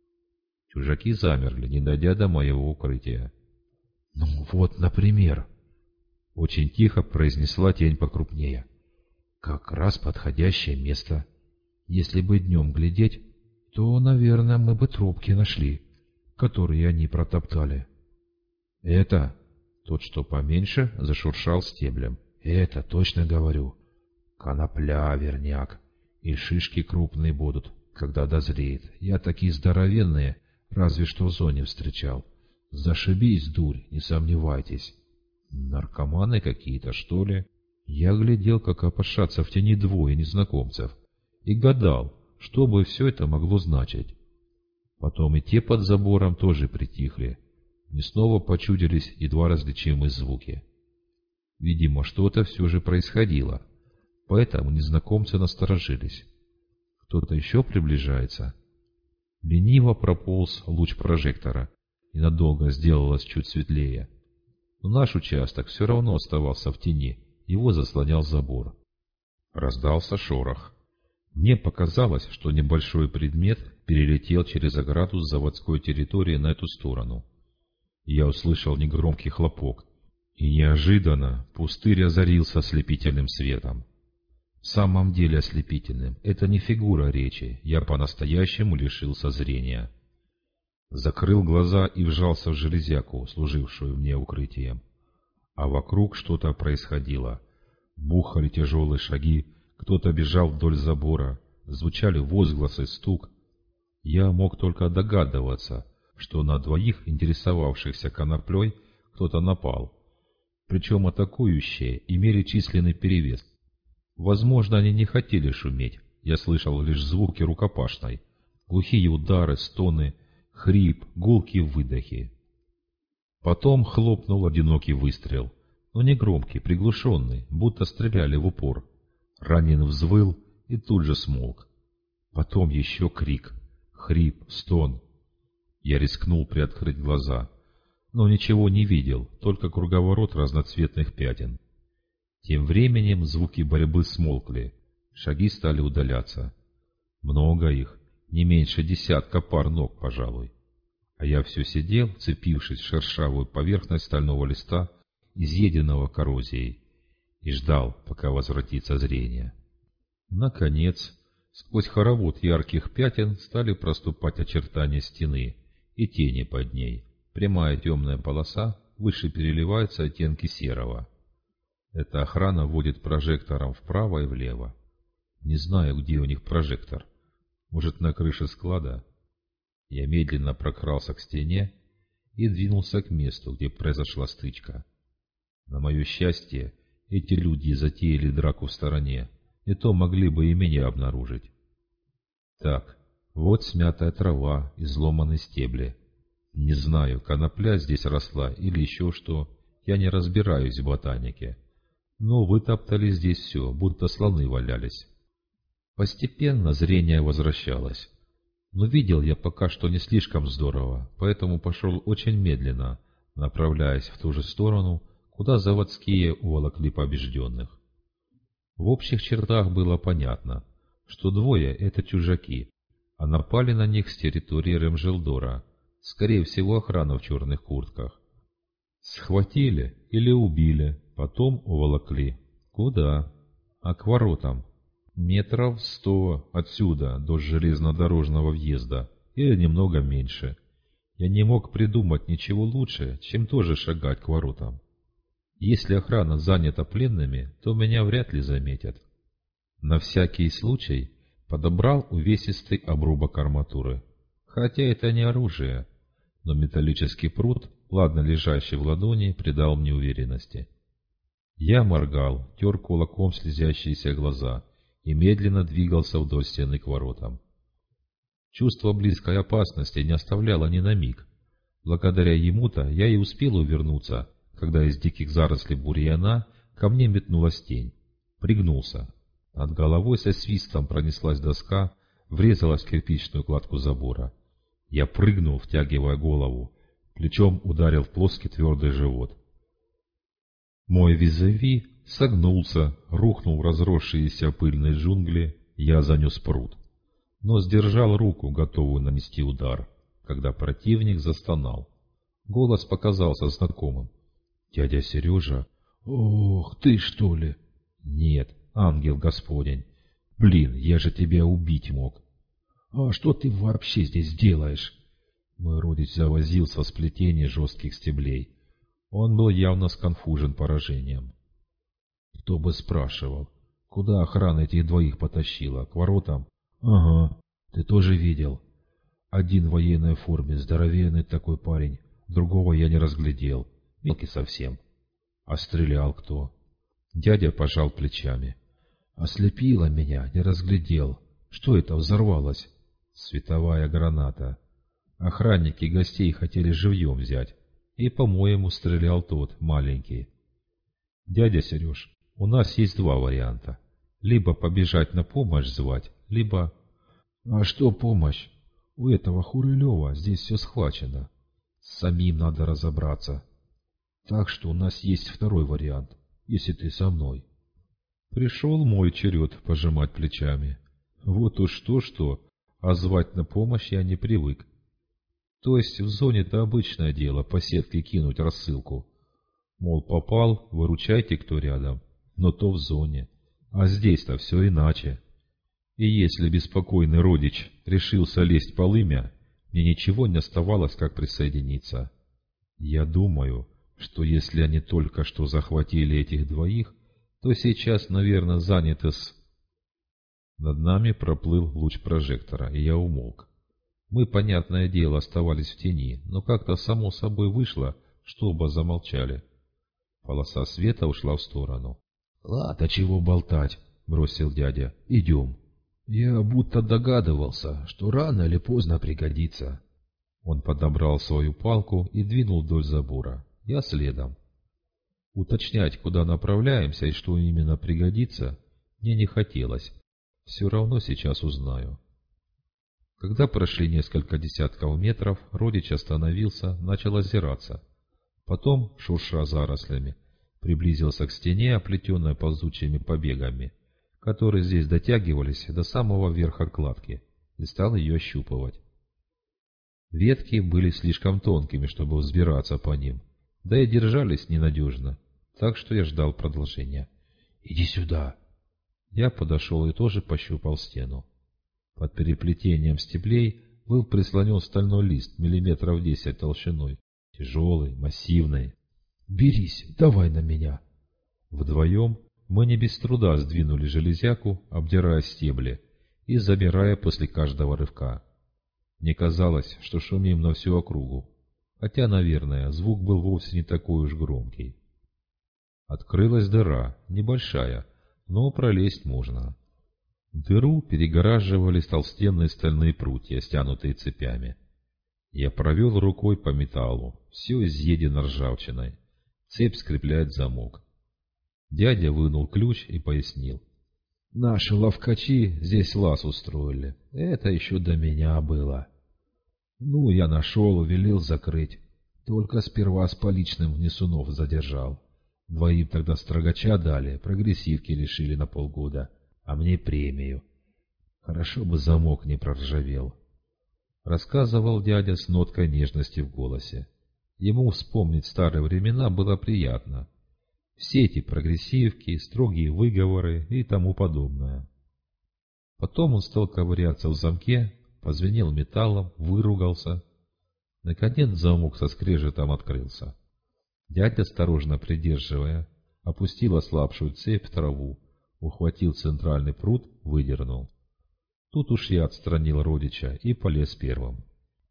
Чужаки замерли, не дойдя до моего укрытия. — Ну вот, например, — очень тихо произнесла тень покрупнее. — Как раз подходящее место. Если бы днем глядеть, то, наверное, мы бы тропки нашли, которые они протоптали. — Это... — тот, что поменьше, зашуршал стеблем. — Это, точно говорю. Конопля, верняк. И шишки крупные будут, когда дозреет. Я такие здоровенные, разве что в зоне встречал. Зашибись, дурь, не сомневайтесь. Наркоманы какие-то, что ли? Я глядел, как опошатся в тени двое незнакомцев, и гадал, что бы все это могло значить. Потом и те под забором тоже притихли. Мне снова почудились едва различимые звуки. Видимо, что-то все же происходило. Поэтому незнакомцы насторожились. Кто-то еще приближается. Лениво прополз луч прожектора, и надолго сделалось чуть светлее. Но наш участок все равно оставался в тени, его заслонял забор. Раздался шорох. Мне показалось, что небольшой предмет перелетел через ограду с заводской территории на эту сторону. Я услышал негромкий хлопок, и неожиданно пустырь озарился ослепительным светом. В самом деле ослепительным. Это не фигура речи. Я по-настоящему лишился зрения. Закрыл глаза и вжался в железяку, служившую мне укрытием. А вокруг что-то происходило. Бухали тяжелые шаги, кто-то бежал вдоль забора, звучали возгласы, стук. Я мог только догадываться, что на двоих, интересовавшихся коноплей, кто-то напал. Причем атакующие имели численный перевес. Возможно, они не хотели шуметь, я слышал лишь звуки рукопашной, глухие удары, стоны, хрип, гулкие выдохи. Потом хлопнул одинокий выстрел, но не громкий, приглушенный, будто стреляли в упор. Раненый взвыл и тут же смолк. Потом еще крик, хрип, стон. Я рискнул приоткрыть глаза, но ничего не видел, только круговорот разноцветных пятен. Тем временем звуки борьбы смолкли, шаги стали удаляться. Много их, не меньше 10 пар ног, пожалуй. А я все сидел, вцепившись в шершавую поверхность стального листа, изъеденного коррозией, и ждал, пока возвратится зрение. Наконец, сквозь хоровод ярких пятен стали проступать очертания стены и тени под ней. Прямая темная полоса, выше переливаются оттенки серого. Эта охрана водит прожектором вправо и влево. Не знаю, где у них прожектор. Может, на крыше склада? Я медленно прокрался к стене и двинулся к месту, где произошла стычка. На мое счастье, эти люди затеяли драку в стороне, и то могли бы и меня обнаружить. Так, вот смятая трава, изломанные стебли. Не знаю, конопля здесь росла или еще что, я не разбираюсь в ботанике. Но вытоптали здесь все, будто слоны валялись. Постепенно зрение возвращалось. Но видел я пока что не слишком здорово, поэтому пошел очень медленно, направляясь в ту же сторону, куда заводские уволокли побежденных. В общих чертах было понятно, что двое — это чужаки, а напали на них с территории Ремжелдора, скорее всего охрана в черных куртках. Схватили или убили, потом уволокли. Куда? А к воротам. Метров 100 отсюда до железнодорожного въезда, или немного меньше. Я не мог придумать ничего лучше, чем тоже шагать к воротам. Если охрана занята пленными, то меня вряд ли заметят. На всякий случай подобрал увесистый обрубок арматуры. Хотя это не оружие, но металлический прут, ладно лежащий в ладони, придал мне уверенности. Я моргал, тер кулаком слезящиеся глаза и медленно двигался вдоль стены к воротам. Чувство близкой опасности не оставляло ни на миг. Благодаря ему-то я и успел увернуться, когда из диких зарослей бурьяна ко мне метнулась тень. Пригнулся. Над головой со свистом пронеслась доска, врезалась в кирпичную кладку забора. Я прыгнул, втягивая голову, плечом ударил в плоский твердый живот. Мой визави согнулся, рухнул в разросшиеся пыльные джунгли, я занес прут, но сдержал руку, готовую нанести удар, когда противник застонал. Голос показался знакомым. «Дядя Сережа?» «Ох, ты что ли?» «Нет, ангел Господень. Блин, я же тебя убить мог». «А что ты вообще здесь делаешь?» Мой родич завозился в сплетении жестких стеблей. Он был явно сконфужен поражением. Кто бы спрашивал, куда охрана этих двоих потащила? К воротам? Ага, ты тоже видел. Один в военной форме, здоровенный такой парень, другого я не разглядел, мелкий совсем. А стрелял кто? Дядя пожал плечами. Ослепило меня, не разглядел. Что это взорвалось? Световая граната. Охранники гостей хотели живьем взять. И, по-моему, стрелял тот, маленький. Дядя Сереж, у нас есть два варианта. Либо побежать на помощь звать, либо... А что помощь? У этого Хурылева здесь все схвачено. Самим надо разобраться. Так что у нас есть второй вариант, если ты со мной. Пришел мой черед пожимать плечами. Вот уж что-что, а звать на помощь я не привык. То есть в зоне-то обычное дело по сетке кинуть рассылку. Мол, попал, выручайте, кто рядом. Но то в зоне. А здесь-то все иначе. И если беспокойный родич решился лезть полымя, мне ничего не оставалось, как присоединиться. Я думаю, что если они только что захватили этих двоих, то сейчас, наверное, заняты с... Над нами проплыл луч прожектора, и я умолк. Мы, понятное дело, оставались в тени, но как-то само собой вышло, что оба замолчали. Полоса света ушла в сторону. — Ладно, чего болтать, — бросил дядя. — Идем. Я будто догадывался, что рано или поздно пригодится. Он подобрал свою палку и двинул вдоль забора. Я следом. Уточнять, куда направляемся и что именно пригодится, мне не хотелось. Все равно сейчас узнаю. Когда прошли несколько десятков метров, родич остановился, начал озираться. Потом, шурша зарослями, приблизился к стене, оплетенной ползучими побегами, которые здесь дотягивались до самого верха кладки, и стал ее ощупывать. Ветки были слишком тонкими, чтобы взбираться по ним, да и держались ненадежно, так что я ждал продолжения. «Иди сюда!» Я подошел и тоже пощупал стену. Под переплетением стеблей был прислонен стальной лист миллиметров 10 толщиной, тяжелый, массивный. «Берись, давай на меня!» Вдвоем мы не без труда сдвинули железяку, обдирая стебли и замирая после каждого рывка. Мне казалось, что шумим на всю округу, хотя, наверное, звук был вовсе не такой уж громкий. Открылась дыра, небольшая, но пролезть можно. Дыру перегораживали толстенные стальные прутья, стянутые цепями. Я провел рукой по металлу, все изъедено ржавчиной. Цепь скрепляет замок. Дядя вынул ключ и пояснил. Наши ловкачи здесь лаз устроили. Это еще до меня было. Ну, я нашел, велел закрыть. Только сперва с поличным Несунов задержал. Двоим тогда строгача дали, прогрессивки решили на полгода, а мне премию. Хорошо бы замок не проржавел. Рассказывал дядя с ноткой нежности в голосе. Ему вспомнить старые времена было приятно. Все эти прогрессивки, строгие выговоры и тому подобное. Потом он стал ковыряться в замке, позвенел металлом, выругался. Наконец замок со скрежетом открылся. Дядя, осторожно придерживая, опустил ослабшую цепь в траву, ухватил центральный прут, выдернул. Тут уж я отстранил родича и полез первым.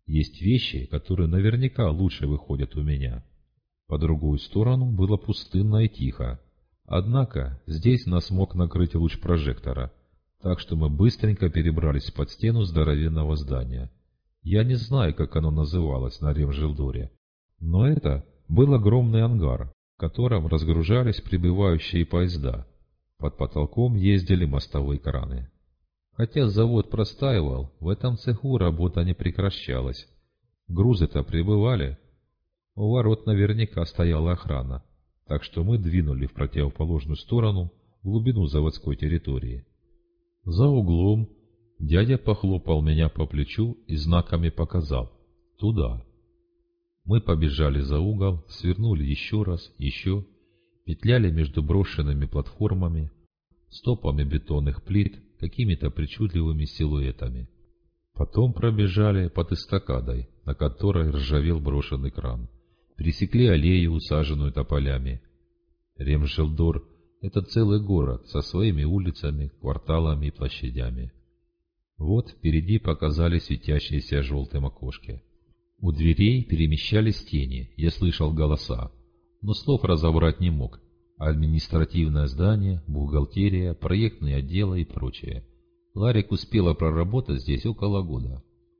Есть вещи, которые наверняка лучше выходят у меня. По другую сторону было пустынно и тихо. Однако здесь нас мог накрыть луч прожектора, так что мы быстренько перебрались под стену здоровенного здания. Я не знаю, как оно называлось на Ремжилдоре, но это был огромный ангар, в котором разгружались прибывающие поезда. Под потолком ездили мостовые краны. Хотя завод простаивал, в этом цеху работа не прекращалась. Грузы-то прибывали. У ворот наверняка стояла охрана, так что мы двинули в противоположную сторону, в глубину заводской территории. За углом дядя похлопал меня по плечу и знаками показал «туда». Мы побежали за угол, свернули еще раз, еще, петляли между брошенными платформами, стопами бетонных плит, какими-то причудливыми силуэтами. Потом пробежали под эстакадой, на которой ржавел брошенный кран. Пересекли аллею, усаженную тополями. Ремжилдор — это целый город со своими улицами, кварталами и площадями. Вот впереди показались светящиеся желтым окошки. У дверей перемещались тени, я слышал голоса, но слов разобрать не мог. Административное здание, бухгалтерия, проектные отделы и прочее. Ларик успела проработать здесь около года.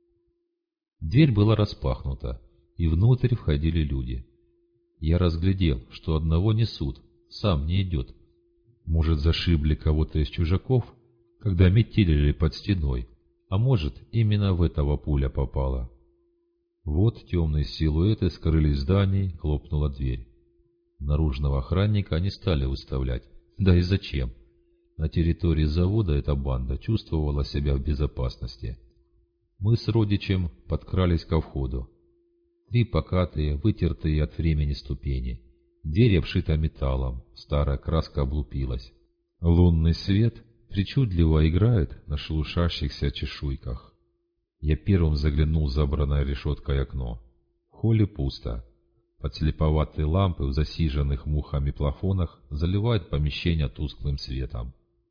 Дверь была распахнута, и внутрь входили люди. Я разглядел, что одного несут, сам не идет. Может, зашибли кого-то из чужаков, когда метелили под стеной, а может, именно в этого пуля попала. Вот темные силуэты скрылись в здании, хлопнула дверь. Наружного охранника не стали выставлять, да и зачем? На территории завода эта банда чувствовала себя в безопасности. Мы с родичем подкрались ко входу. 3 покатые, вытертые от времени ступени. Дверь обшита металлом, старая краска облупилась. Лунный свет причудливо играет на шелушащихся чешуйках. Я первым заглянул в забранное решеткой окно. В холле пусто. Подслеповатые лампы в засиженных мухами плафонах заливают помещение тусклым светом.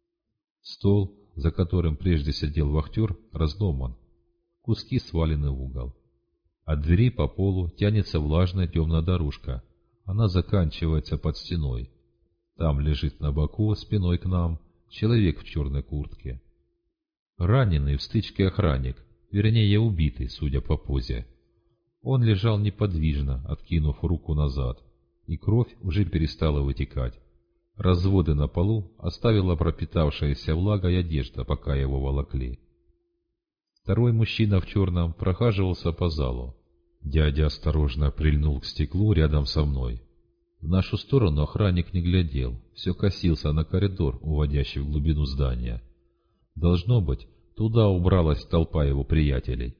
Стол, за которым прежде сидел вахтер, разломан. Куски свалены в угол. От двери по полу тянется влажная темная дорожка. Она заканчивается под стеной. Там лежит на боку, спиной к нам, человек в черной куртке. Раненый в стычке охранник, вернее убитый, судя по позе. Он лежал неподвижно, откинув руку назад, и кровь уже перестала вытекать. Разводы на полу оставила пропитавшаяся влагой одежда, пока его волокли. Второй мужчина в черном прохаживался по залу. Дядя осторожно прильнул к стеклу рядом со мной. В нашу сторону охранник не глядел, все косился на коридор, уводящий в глубину здания. Должно быть, туда убралась толпа его приятелей.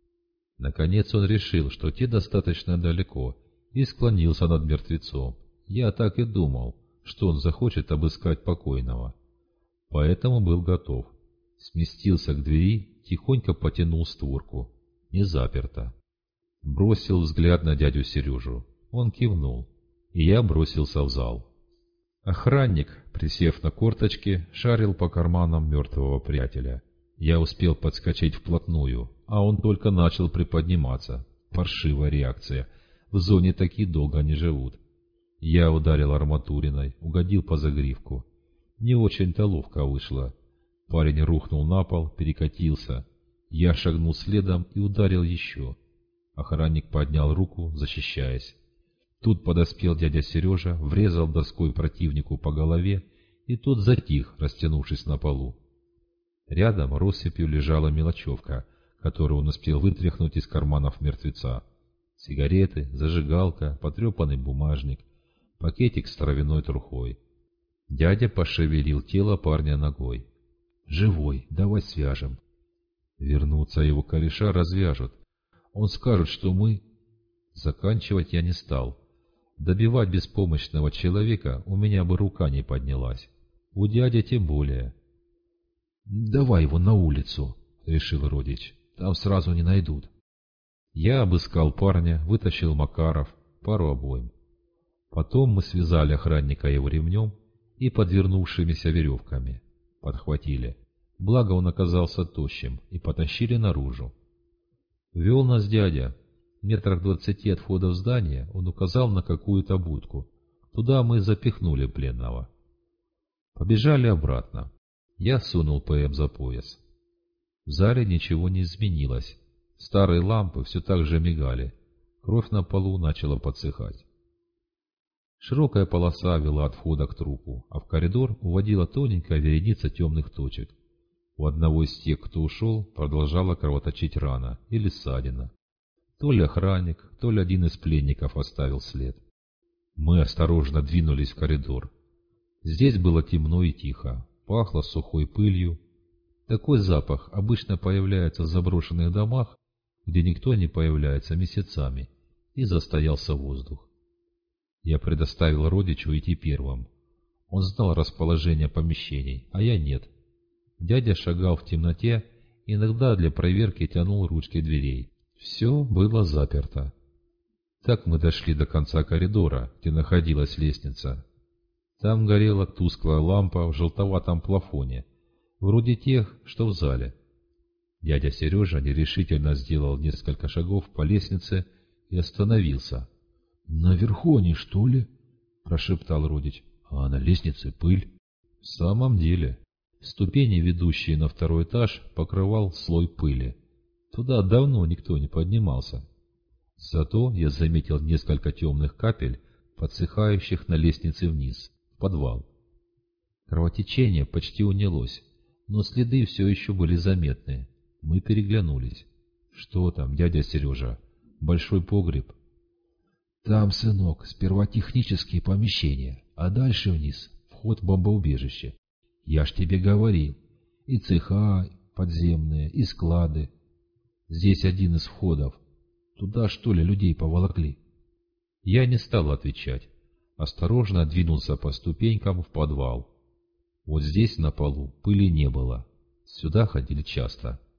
Наконец он решил, что те достаточно далеко, и склонился над мертвецом. Я так и думал, что он захочет обыскать покойного. Поэтому был готов. Сместился к двери, тихонько потянул створку. Не заперто. Бросил взгляд на дядю Сережу. Он кивнул, и я бросился в зал. Охранник, присев на корточки, шарил по карманам мертвого приятеля. Я успел подскочить вплотную, а он только начал приподниматься. Паршивая реакция. В зоне такие долго не живут. Я ударил арматуриной, угодил по загривку. Не очень-то ловко вышло. Парень рухнул на пол, перекатился. Я шагнул следом и ударил еще. Охранник поднял руку, защищаясь. Тут подоспел дядя Сережа, врезал доской противнику по голове, и тот затих, растянувшись на полу. Рядом россыпью лежала мелочевка, которую он успел вытряхнуть из карманов мертвеца. Сигареты, зажигалка, потрепанный бумажник, пакетик с травяной трухой. Дядя пошевелил тело парня ногой. «Живой, давай свяжем». Вернуться его кореша развяжут. Он скажет, что мы... Заканчивать я не стал. Добивать беспомощного человека у меня бы рука не поднялась. У дяди тем более. «Давай его на улицу», — решил родич. «Там сразу не найдут». Я обыскал парня, вытащил Макаров, пару обоим. Потом мы связали охранника его ремнем и подвернувшимися веревками. Подхватили. Благо он оказался тощим, и потащили наружу. Вел нас дядя. Метрах 20 от входа в здание он указал на какую-то будку. Туда мы запихнули пленного. Побежали обратно. Я сунул ПМ за пояс. В зале ничего не изменилось. Старые лампы все так же мигали. Кровь на полу начала подсыхать. Широкая полоса вела от входа к трупу, а в коридор уводила тоненькая вереница темных точек. У одного из тех, кто ушел, продолжала кровоточить рана или ссадина. То ли охранник, то ли один из пленников оставил след. Мы осторожно двинулись в коридор. Здесь было темно и тихо, пахло сухой пылью. Такой запах обычно появляется в заброшенных домах, где никто не появляется месяцами, и застоялся воздух. Я предоставил родичу идти первым. Он знал расположение помещений, а я нет. Дядя шагал в темноте, иногда для проверки тянул ручки дверей. Все было заперто. Так мы дошли до конца коридора, где находилась лестница. Там горела тусклая лампа в желтоватом плафоне, вроде тех, что в зале. Дядя Сережа нерешительно сделал несколько шагов по лестнице и остановился. — Наверху они, что ли? — прошептал родич. — А на лестнице пыль. В самом деле, ступени, ведущие на второй этаж, покрывал слой пыли. Туда давно никто не поднимался. Зато я заметил несколько темных капель, подсыхающих на лестнице вниз, в подвал. Кровотечение почти унялось, но следы все еще были заметны. Мы переглянулись. — Что там, дядя Сережа? Большой погреб? — Там, сынок, сперва технические помещения, а дальше вниз вход в бомбоубежище. Я ж тебе говорил. И цеха подземные, и склады. Здесь один из входов. Туда, что ли, людей поволокли? Я не стал отвечать. Осторожно двинулся по ступенькам в подвал. Вот здесь на полу пыли не было. Сюда ходили часто.